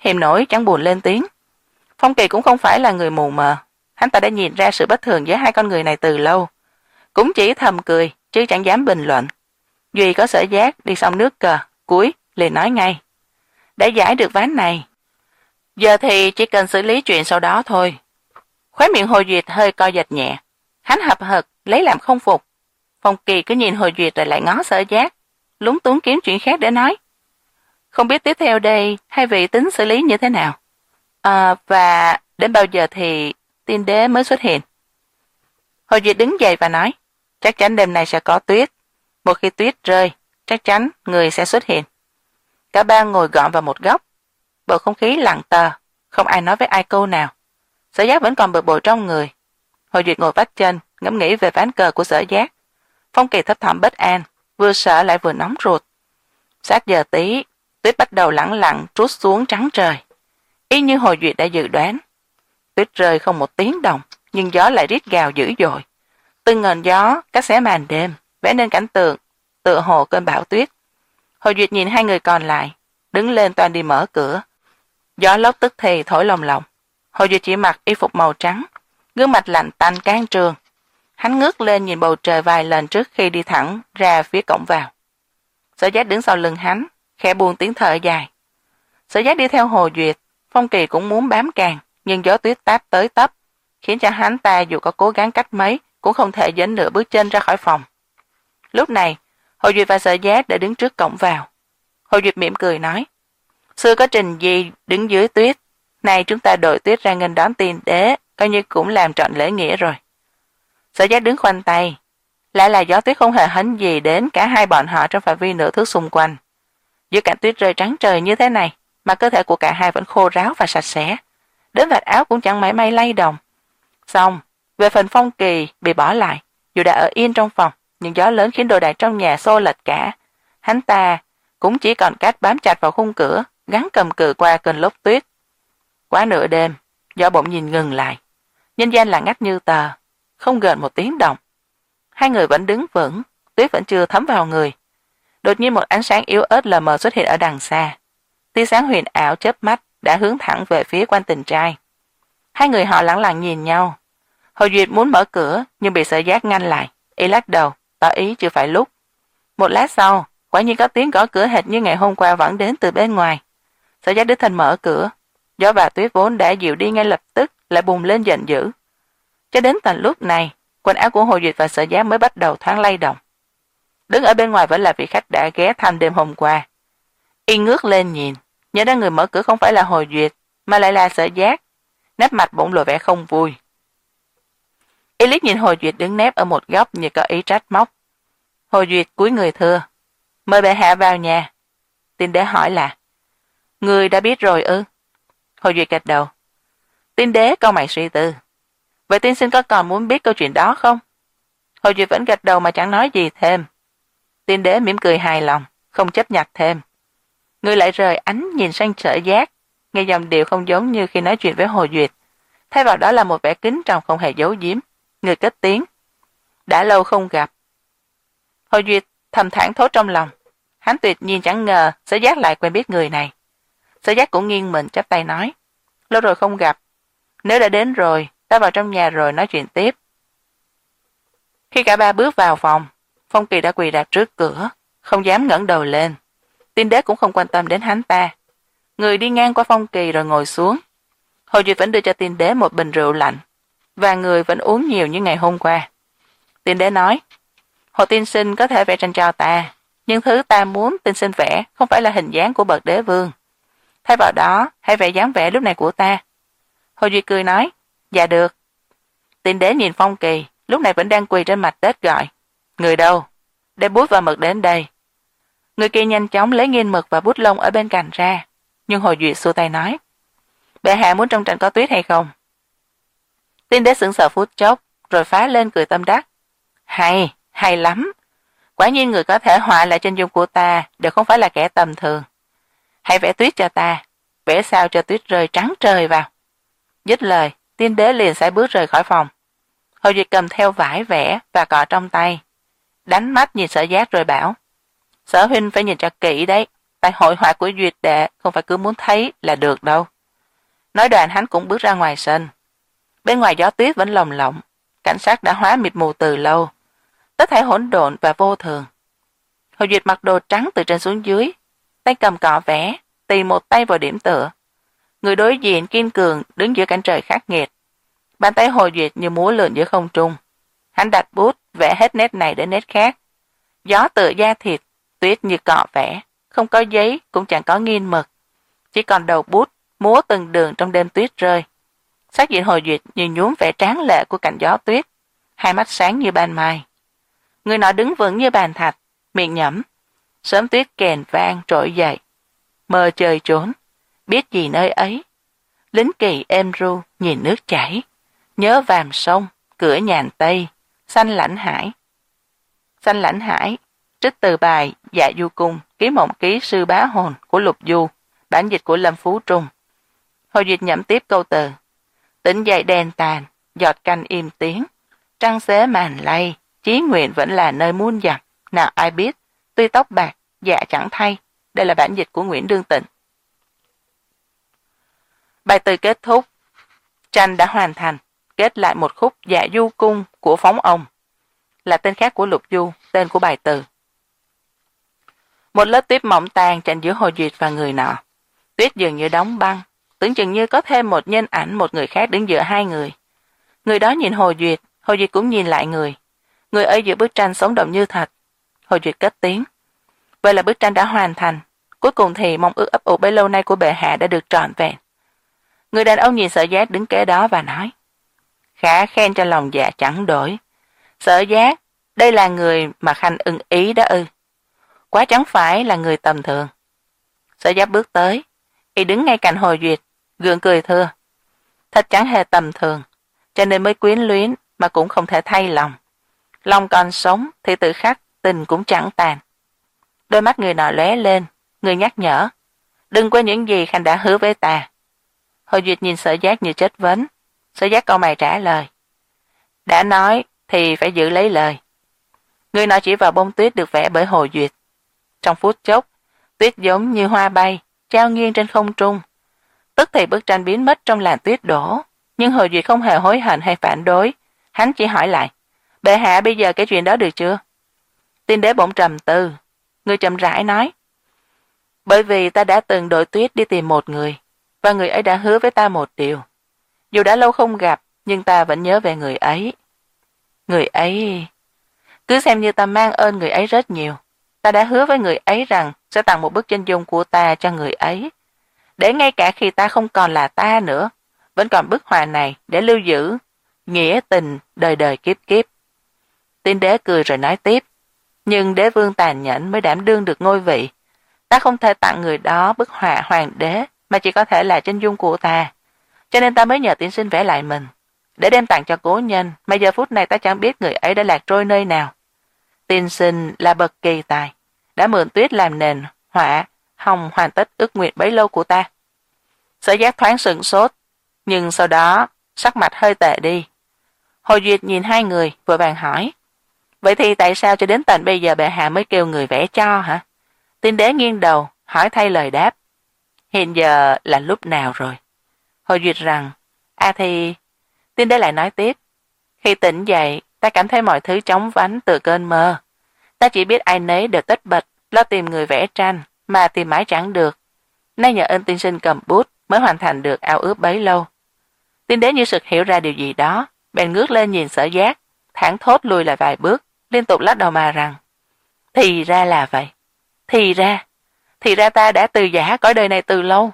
hiềm nổi chẳng buồn lên tiếng. Phong Kỳ cũng không phải là người mù mờ, hắn ta đã nhìn ra sự bất thường giữa hai con người này từ lâu, cũng chỉ thầm cười chứ chẳng dám bình luận. Duy có sở giác đi xong nước cờ, cuối liền nói ngay: đã giải được ván này, giờ thì chỉ cần xử lý chuyện sau đó thôi. Khóe miệng Hồ Duyệt hơi co giật nhẹ, hắn hậm hực lấy làm không phục. Phong Kỳ cứ nhìn Hồ Duyệt rồi lại ngó sở giác, lúng túng kiếm chuyện khác để nói: không biết tiếp theo đây hai vị tính xử lý như thế nào? À, và đến bao giờ thì tiên đế mới xuất hiện? Hồ Duyệt đứng dậy và nói: chắc chắn đêm nay sẽ có tuyết. Một khi tuyết rơi, chắc chắn người sẽ xuất hiện. Cả ba ngồi gọn vào một góc, bầu không khí lặng tờ, không ai nói với ai câu nào. Sở giác vẫn còn bực bội trong người. Hồ Duyệt ngồi vắt chân, ngẫm nghĩ về ván cờ của sở giác. Phong Kỳ thấp thỏm bất an, vừa sợ lại vừa nóng ruột. Sát giờ tí, tuyết bắt đầu lẳng lặng trút xuống trắng trời, y như Hồ Duyệt đã dự đoán. Tuyết rơi không một tiếng động, nhưng gió lại rít gào dữ dội. Từng ngọn gió cắt xé màn đêm, vẽ nên cảnh tượng tựa hồ cơn bão tuyết. Hồ Duyệt nhìn hai người còn lại, đứng lên toan đi mở cửa. Gió lốc tức thì thổi lồng lộng. Hồ Duyệt chỉ mặc y phục màu trắng, gương mặt lạnh tanh can trường. Hắn ngước lên nhìn bầu trời vài lần trước khi đi thẳng ra phía cổng vào. Sở giác đứng sau lưng hắn, khẽ buông tiếng thở dài. Sở giác đi theo Hồ Duyệt, Phong Kỳ cũng muốn bám càng, nhưng gió tuyết táp tới tấp, khiến cho hắn ta dù có cố gắng cách mấy cũng không thể dấn nửa bước chân ra khỏi phòng. Lúc này, Hồ Duyệt và Sở giác đã đứng trước cổng vào. Hồ Duyệt mỉm cười nói: xưa có Trình Di đứng dưới tuyết, nay chúng ta đội tuyết ra nghênh đón tiên đế, coi như cũng làm trọn lễ nghĩa rồi. Sở giác đứng khoanh tay, lại là gió tuyết không hề hấn gì đến cả hai bọn họ trong phạm vi nửa thước xung quanh. Giữa cảnh tuyết rơi trắng trời như thế này, mà cơ thể của cả hai vẫn khô ráo và sạch sẽ, đến vạt áo cũng chẳng mảy may lay động. Xong, về phần Phong Kỳ bị bỏ lại, dù đã ở yên trong phòng, nhưng gió lớn khiến đồ đạc trong nhà xô lệch cả. Hắn ta cũng chỉ còn cách bám chặt vào khung cửa, gắng cầm cự qua cơn lốc tuyết. Quá nửa đêm, gió bỗng nhìn ngừng lại, nhân gian lặng ngắt như tờ, không gợn một tiếng động. Hai người vẫn đứng vững, tuyết vẫn chưa thấm vào người. Đột nhiên một ánh sáng yếu ớt lờ mờ xuất hiện ở đằng xa. Tia sáng huyền ảo chớp mắt đã hướng thẳng về phía Quan Tình Trai. Hai người họ lẳng lặng nhìn nhau. Hồ Duyệt muốn mở cửa nhưng bị Sở giác ngăn lại, y lắc đầu, tỏ ý chưa phải lúc. Một lát sau, quả nhiên có tiếng gõ cửa hệt như ngày hôm qua vẫn đến từ bên ngoài. Sở giác đích thân mở cửa, gió và tuyết vốn đã dịu đi ngay lập tức lại bùng lên giận dữ. Cho đến tận lúc này, quần áo của Hồ Duyệt và Sở giác mới bắt đầu thoáng lay động. Đứng ở bên ngoài vẫn là vị khách đã ghé thăm đêm hôm qua. Y ngước lên nhìn, nhớ ra người mở cửa không phải là Hồ Duyệt mà lại là Sở giác, nét mặt bỗng lộ vẻ không vui. Y liếc nhìn Hồ Duyệt đứng nép ở một góc như có ý trách móc. Hồ Duyệt cúi người thưa: mời bệ hạ vào nhà. Tiên đế hỏi là: người đã biết rồi ư? Hồ Duyệt gật đầu. Tiên đế cau mày suy tư: vậy tiên sinh có còn muốn biết câu chuyện đó không? Hồ Duyệt vẫn gật đầu mà chẳng nói gì thêm. Tiên đế mỉm cười hài lòng, không chấp nhặt thêm. Người lại rời ánh nhìn sang Sở giác, nghe dòng điệu không giống như khi nói chuyện với Hồ Duyệt, thay vào đó là một vẻ kính trọng không hề giấu giếm. Người cất tiếng: đã lâu không gặp. Hồ Duyệt thầm thảng thốt trong lòng, hắn tuyệt nhiên chẳng ngờ Sở giác lại quen biết người này. Sở giác cũng nghiêng mình chắp tay nói: lâu rồi không gặp, nếu đã đến rồi, ta vào trong nhà rồi nói chuyện tiếp. Khi cả ba bước vào phòng, Phong Kỳ đã quỳ đạp trước cửa, không dám ngẩng đầu lên. Tiên đế cũng không quan tâm đến hắn ta. Người đi ngang qua Phong Kỳ rồi ngồi xuống. Hồ Duyệt vẫn đưa cho tiên đế một bình rượu lạnh, và người vẫn uống nhiều như ngày hôm qua. Tiên đế nói: Hồ tiên sinh có thể vẽ tranh cho ta, nhưng thứ ta muốn tiên sinh vẽ không phải là hình dáng của bậc đế vương. Thay vào đó, hãy vẽ dáng vẻ lúc này của ta. Hồ Duyệt cười nói: dạ được. Tiên đế nhìn Phong Kỳ, lúc này vẫn đang quỳ trên mặt đất gọi: người đâu? Đem bút và mực đến đây. Người kia nhanh chóng lấy nghiên mực và bút lông ở bên cạnh ra, nhưng Hồ Duyệt xua tay nói: bệ hạ muốn trong tranh có tuyết hay không? Tiên đế sững sờ phút chốc, rồi phá lên cười tâm đắc: hay, hay lắm. Quả nhiên người có thể họa lại chân dung của ta đều không phải là kẻ tầm thường. Hãy vẽ tuyết cho ta, vẽ sao cho tuyết rơi trắng trời vào. Dứt lời, tiên đế liền sải bước rời khỏi phòng. Hồ Duyệt cầm theo vải vẽ và cọ trong tay, đánh mắt nhìn Sở giác rồi bảo: Sở huynh phải nhìn cho kỹ đấy, Tại hội họa của Duyệt đệ không phải cứ muốn thấy là được đâu. Nói đoạn hắn cũng bước ra ngoài sân. Bên ngoài gió tuyết vẫn lồng lộng, cảnh sắc đã hóa mịt mù từ lâu, tất thảy hỗn độn và vô thường. Hồ Duyệt mặc đồ trắng từ trên xuống dưới, tay cầm cọ vẽ, tì một tay vào điểm tựa. Người đối diện kiên cường đứng giữa cảnh trời khắc nghiệt. Bàn tay Hồ Duyệt như múa lượn giữa không trung. Hắn đặt bút vẽ hết nét này đến nét khác. Gió tựa da thịt, tuyết như cọ vẽ, không có giấy cũng chẳng có nghiên mực, chỉ còn đầu bút múa từng đường trong đêm tuyết rơi. Sắc diện Hồ Duyệt như nhuốm vẻ tráng lệ của cảnh gió tuyết, hai mắt sáng như ban mai. Người nọ đứng vững như bàn thạch, miệng nhẩm, sớm tuyết kèn vang trỗi dậy. Mơ trời trốn, biết gì nơi ấy. Lính kỳ êm ru nhìn nước chảy, nhớ vàm sông, cửa nhàn tây, xanh lãnh hải. Xanh lãnh hải, trích từ bài Dạ Du Cung, ký mộng ký sư bá hồn của Lục Du, bản dịch của Lâm Phú Trung. Hồ Duyệt nhẩm tiếp câu từ. Tỉnh dậy đèn tàn, giọt canh im tiếng, trăng xế màn lay, chí nguyện vẫn là nơi muôn dặm, nào ai biết, tuy tóc bạc, dạ chẳng thay. Đây là bản dịch của Nguyễn Đương Tịnh. Bài từ kết thúc. Tranh đã hoàn thành, kết lại một khúc Dạ Du Cung của Phóng Ông, là tên khác của Lục Du, tên của bài từ. Một lớp tuyết mỏng tàn tranh giữa Hồ Duyệt và người nọ. Tuyết dường như đóng băng, tưởng chừng như có thêm một nhân ảnh một người khác đứng giữa hai người. Người đó nhìn Hồ Duyệt, Hồ Duyệt cũng nhìn lại người. Người ấy giữa bức tranh sống động như thật. Hồ Duyệt cất tiếng. Vậy là bức tranh đã hoàn thành. Cuối cùng thì mong ước ấp ủ bấy lâu nay của bệ hạ đã được trọn vẹn. Người đàn ông nhìn Sở Giác đứng kế đó và nói. Khá khen cho lòng dạ chẳng đổi. Sở Giác, đây là người mà Khanh ưng ý đó ư. Quá chẳng phải là người tầm thường. Sở Giác bước tới, y đứng ngay cạnh Hồ Duyệt, gượng cười thưa. Thật chẳng hề tầm thường, cho nên mới quyến luyến mà cũng không thể thay lòng. Lòng còn sống thì tự khắc tình cũng chẳng tàn. Đôi mắt người nọ lóe lên, người nhắc nhở. Đừng quên những gì Khanh đã hứa với ta. Hồ Duyệt nhìn Sở Giác như chất vấn. Sở Giác cau mày trả lời. Đã nói thì phải giữ lấy lời. Người nọ chỉ vào bông tuyết được vẽ bởi Hồ Duyệt. Trong phút chốc, tuyết giống như hoa bay, treo nghiêng trên không trung. Tức thì bức tranh biến mất trong làn tuyết đổ. Nhưng Hồ Duyệt không hề hối hận hay phản đối. Hắn chỉ hỏi lại. Bệ hạ bây giờ cái chuyện đó được chưa? Tiên đế bỗng trầm tư. Người chậm rãi nói. Bởi vì ta đã từng đội tuyết đi tìm một người, và người ấy đã hứa với ta một điều. Dù đã lâu không gặp, nhưng ta vẫn nhớ về người ấy. Người ấy... Cứ xem như ta mang ơn người ấy rất nhiều. Ta đã hứa với người ấy rằng sẽ tặng một bức chân dung của ta cho người ấy. Để ngay cả khi ta không còn là ta nữa, vẫn còn bức họa này để lưu giữ nghĩa tình đời đời kiếp kiếp. Tiên đế cười rồi nói tiếp. Nhưng đế vương tàn nhẫn mới đảm đương được ngôi vị. Ta không thể tặng người đó bức họa hoàng đế, mà chỉ có thể là chân dung của ta. Cho nên ta mới nhờ tiên sinh vẽ lại mình, để đem tặng cho cố nhân, mà giờ phút này ta chẳng biết người ấy đã lạc trôi nơi nào. Tiên sinh là bậc kỳ tài, đã mượn tuyết làm nền họa, hòng hoàn tất ước nguyện bấy lâu của ta. Sở Giác thoáng sửng sốt, nhưng sau đó sắc mặt hơi tệ đi. Hồ Duyệt nhìn hai người, vội vàng hỏi. Vậy thì tại sao cho đến tận bây giờ bệ hạ mới kêu người vẽ cho hả? Tiên đế nghiêng đầu, hỏi thay lời đáp. Hiện giờ là lúc nào rồi? Hồ Duyệt rằng, à thì... Tiên đế lại nói tiếp. Khi tỉnh dậy, ta cảm thấy mọi thứ trống vắng từ cơn mơ. Ta chỉ biết ai nấy đều tất bật, lo tìm người vẽ tranh, mà tìm mãi chẳng được. Nay nhờ ơn tiên sinh cầm bút mới hoàn thành được ao ước bấy lâu. Tiên đế như sực hiểu ra điều gì đó, bèn ngước lên nhìn Sở Giác, thẳng thốt lùi lại vài bước, liên tục lắc đầu mà rằng. Thì ra là vậy. Thì ra, thì ra ta đã từ giả cõi đời này từ lâu.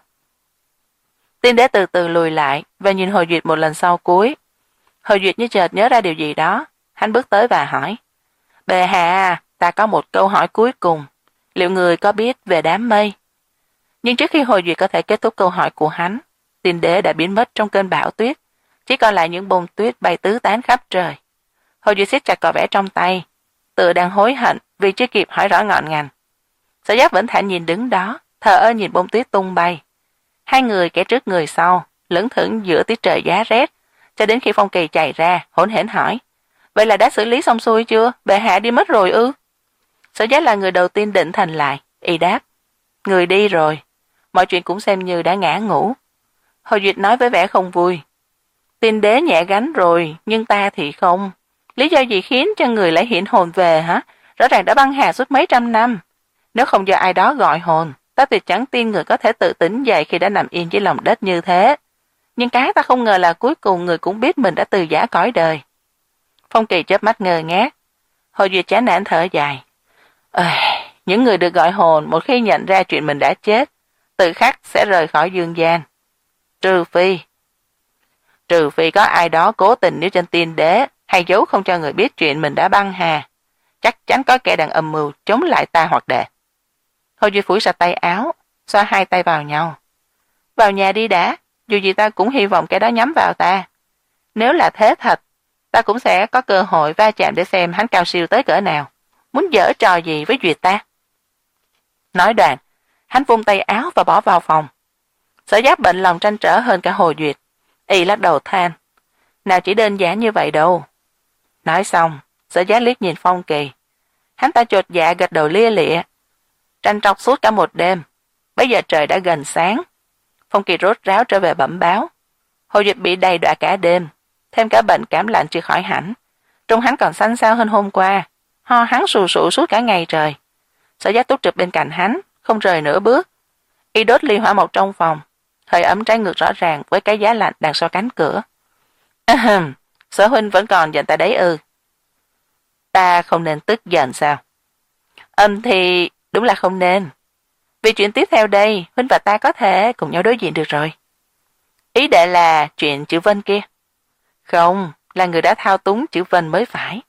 Tiên đế từ từ lùi lại và nhìn Hồ Duyệt một lần sau cuối. Hồ Duyệt như chợt nhớ ra điều gì đó, hắn bước tới và hỏi. Bệ hạ, ta có một câu hỏi cuối cùng. Liệu người có biết về đám mây? Nhưng trước khi Hồ Duyệt có thể kết thúc câu hỏi của hắn, tiên đế đã biến mất trong cơn bão tuyết, chỉ còn lại những bông tuyết bay tứ tán khắp trời. Hồ Duyệt siết chặt cọ vẽ trong tay, tự đang hối hận vì chưa kịp hỏi rõ ngọn ngành. Sở Giác vẫn thản nhìn đứng đó, thờ ơ nhìn bông tuyết tung bay. Hai người kẻ trước người sau, lững thững giữa tiết trời giá rét, cho đến khi Phong Kỳ chạy ra, hỗn hển hỏi. Vậy là đã xử lý xong xuôi chưa? Bệ hạ đi mất rồi ư? Sở Giác là người đầu tiên định thần lại, y đáp. Người đi rồi, mọi chuyện cũng xem như đã ngã ngủ. Hồ Duyệt nói với vẻ không vui. Tiên đế nhẹ gánh rồi, nhưng ta thì không. Lý do gì khiến cho người lại hiện hồn về hả? Rõ ràng đã băng hà suốt mấy trăm năm. Nếu không do ai đó gọi hồn, ta tuyệt chẳng tin người có thể tự tỉnh dậy khi đã nằm yên dưới lòng đất như thế. Nhưng cái ta không ngờ là cuối cùng người cũng biết mình đã từ giã cõi đời. Phong Kỳ chớp mắt ngơ ngác. Hồ Duyệt chán nản thở dài. Ơi, những người được gọi hồn một khi nhận ra chuyện mình đã chết, tự khắc sẽ rời khỏi dương gian. Trừ phi. Trừ phi có ai đó cố tình níu chân tiên đế hay giấu không cho người biết chuyện mình đã băng hà. Chắc chắn có kẻ đang âm mưu chống lại ta hoặc đệ. Hồ Duy phủi sạch tay áo, xoa hai tay vào nhau. Vào nhà đi đã, dù gì ta cũng hy vọng kẻ đó nhắm vào ta. Nếu là thế thật, ta cũng sẽ có cơ hội va chạm để xem hắn cao siêu tới cỡ nào. Muốn giở trò gì với Duyệt ta? Nói đoạn, hắn vung tay áo và bỏ vào phòng. Sở Giáp bệnh lòng tranh trở hơn cả Hồ Duyệt. Y lắc đầu than. Nào chỉ đơn giản như vậy đâu. Nói xong, Sở Giáp liếc nhìn Phong Kỳ. Hắn ta chột dạ gật đầu lia lịa. Tranh trọc suốt cả một đêm. Bây giờ trời đã gần sáng. Phong Kỳ rốt ráo trở về bẩm báo. Hồ Duyệt bị đầy đọa cả đêm. Thêm cả bệnh cảm lạnh chưa khỏi hẳn. Trông hắn còn xanh xao hơn hôm qua. Ho hắn sù sụ suốt cả ngày trời. Sở Giác túc trực bên cạnh hắn, không rời nửa bước. Y đốt ly hỏa mộc trong phòng. Hơi ấm trái ngược rõ ràng với cái giá lạnh đằng sau cánh cửa. Ahem, Sở huynh vẫn còn giận ta đấy ư? Ta không nên tức giận sao? Âm thì đúng là không nên. Vì chuyện tiếp theo đây, huynh và ta có thể cùng nhau đối diện được rồi. Ý đệ là chuyện chữ Vân kia. Không, là người đã thao túng chữ Vân mới phải.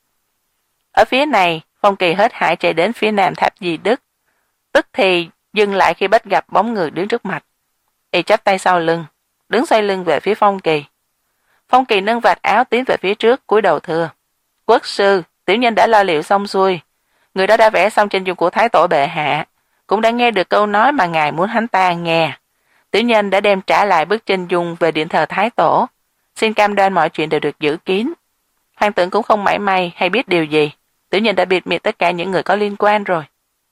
Ở phía này, Phong Kỳ hết hại chạy đến phía nam tháp Di Đức. Tức thì dừng lại khi bắt gặp bóng người đứng trước mặt. Y chắp tay sau lưng, đứng xoay lưng về phía Phong Kỳ. Phong Kỳ nâng vạt áo tiến về phía trước, cúi đầu thưa. Quốc sư, tiểu nhân đã lo liệu xong xuôi. Người đó đã vẽ xong chân dung của Thái Tổ bệ hạ, cũng đã nghe được câu nói mà ngài muốn hắn ta nghe. Tiểu nhân đã đem trả lại bức chân dung về điện thờ Thái Tổ. Xin cam đoan mọi chuyện đều được giữ kín. Hoàng tử cũng không mảy may hay biết điều gì. Tiểu nhân đã bịt miệng tất cả những người có liên quan rồi.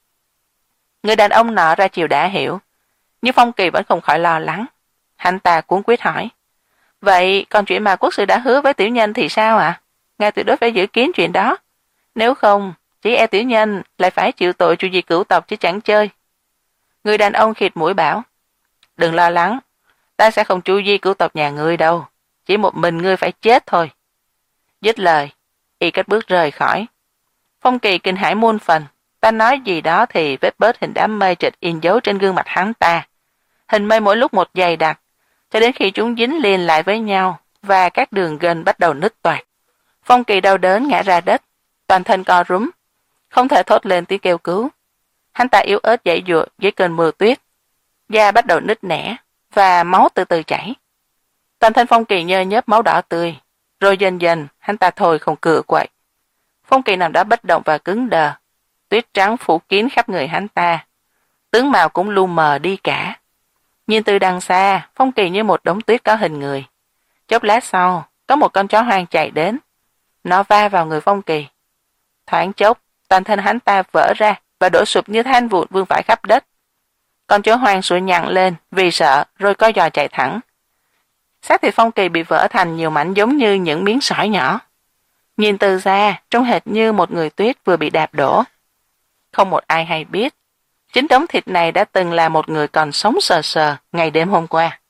Người đàn ông nọ ra chiều đã hiểu, nhưng Phong Kỳ vẫn không khỏi lo lắng. Hắn ta cuống quýt hỏi. Vậy còn chuyện mà quốc sư đã hứa với tiểu nhân thì sao ạ? À? Ngài tuyệt đối phải giữ kín chuyện đó. Nếu không, chỉ e tiểu nhân lại phải chịu tội chu di cửu tộc chứ chẳng chơi. Người đàn ông khịt mũi bảo. Đừng lo lắng, ta sẽ không chu di cửu tộc nhà ngươi đâu. Chỉ một mình ngươi phải chết thôi. Dứt lời, y cất bước rời khỏi. Phong Kỳ kinh hãi muôn phần. Ta nói gì đó thì vết bớt hình đám mây trịch in dấu trên gương mặt hắn ta. Hình mây mỗi lúc một dày đặc, cho đến khi chúng dính liền lại với nhau và các đường gân bắt đầu nứt toạc. Phong Kỳ đau đớn ngã ra đất, toàn thân co rúm, không thể thốt lên tiếng kêu cứu. Hắn ta yếu ớt giãy giụa dưới cơn mưa tuyết, da bắt đầu nứt nẻ và máu từ từ chảy. Toàn thân Phong Kỳ nhơ nhớp máu đỏ tươi, rồi dần dần hắn ta thôi không cựa quậy. Phong Kỳ nằm đó bất động và cứng đờ, tuyết trắng phủ kín khắp người hắn ta, tướng mạo cũng lu mờ đi cả. Nhìn từ đằng xa, Phong Kỳ như một đống tuyết có hình người. Chốc lát sau, có một con chó hoang chạy đến. Nó va vào người Phong Kỳ. Thoáng chốc, toàn thân hắn ta vỡ ra và đổ sụp như than vụn vương vãi khắp đất. Con chó hoang sủa nhặng lên vì sợ rồi co giò chạy thẳng. Xác thịt Phong Kỳ bị vỡ thành nhiều mảnh giống như những miếng sỏi nhỏ. Nhìn từ xa, trông hệt như một người tuyết vừa bị đạp đổ. Không một ai hay biết, chính đống thịt này đã từng là một người còn sống sờ sờ ngày đêm hôm qua.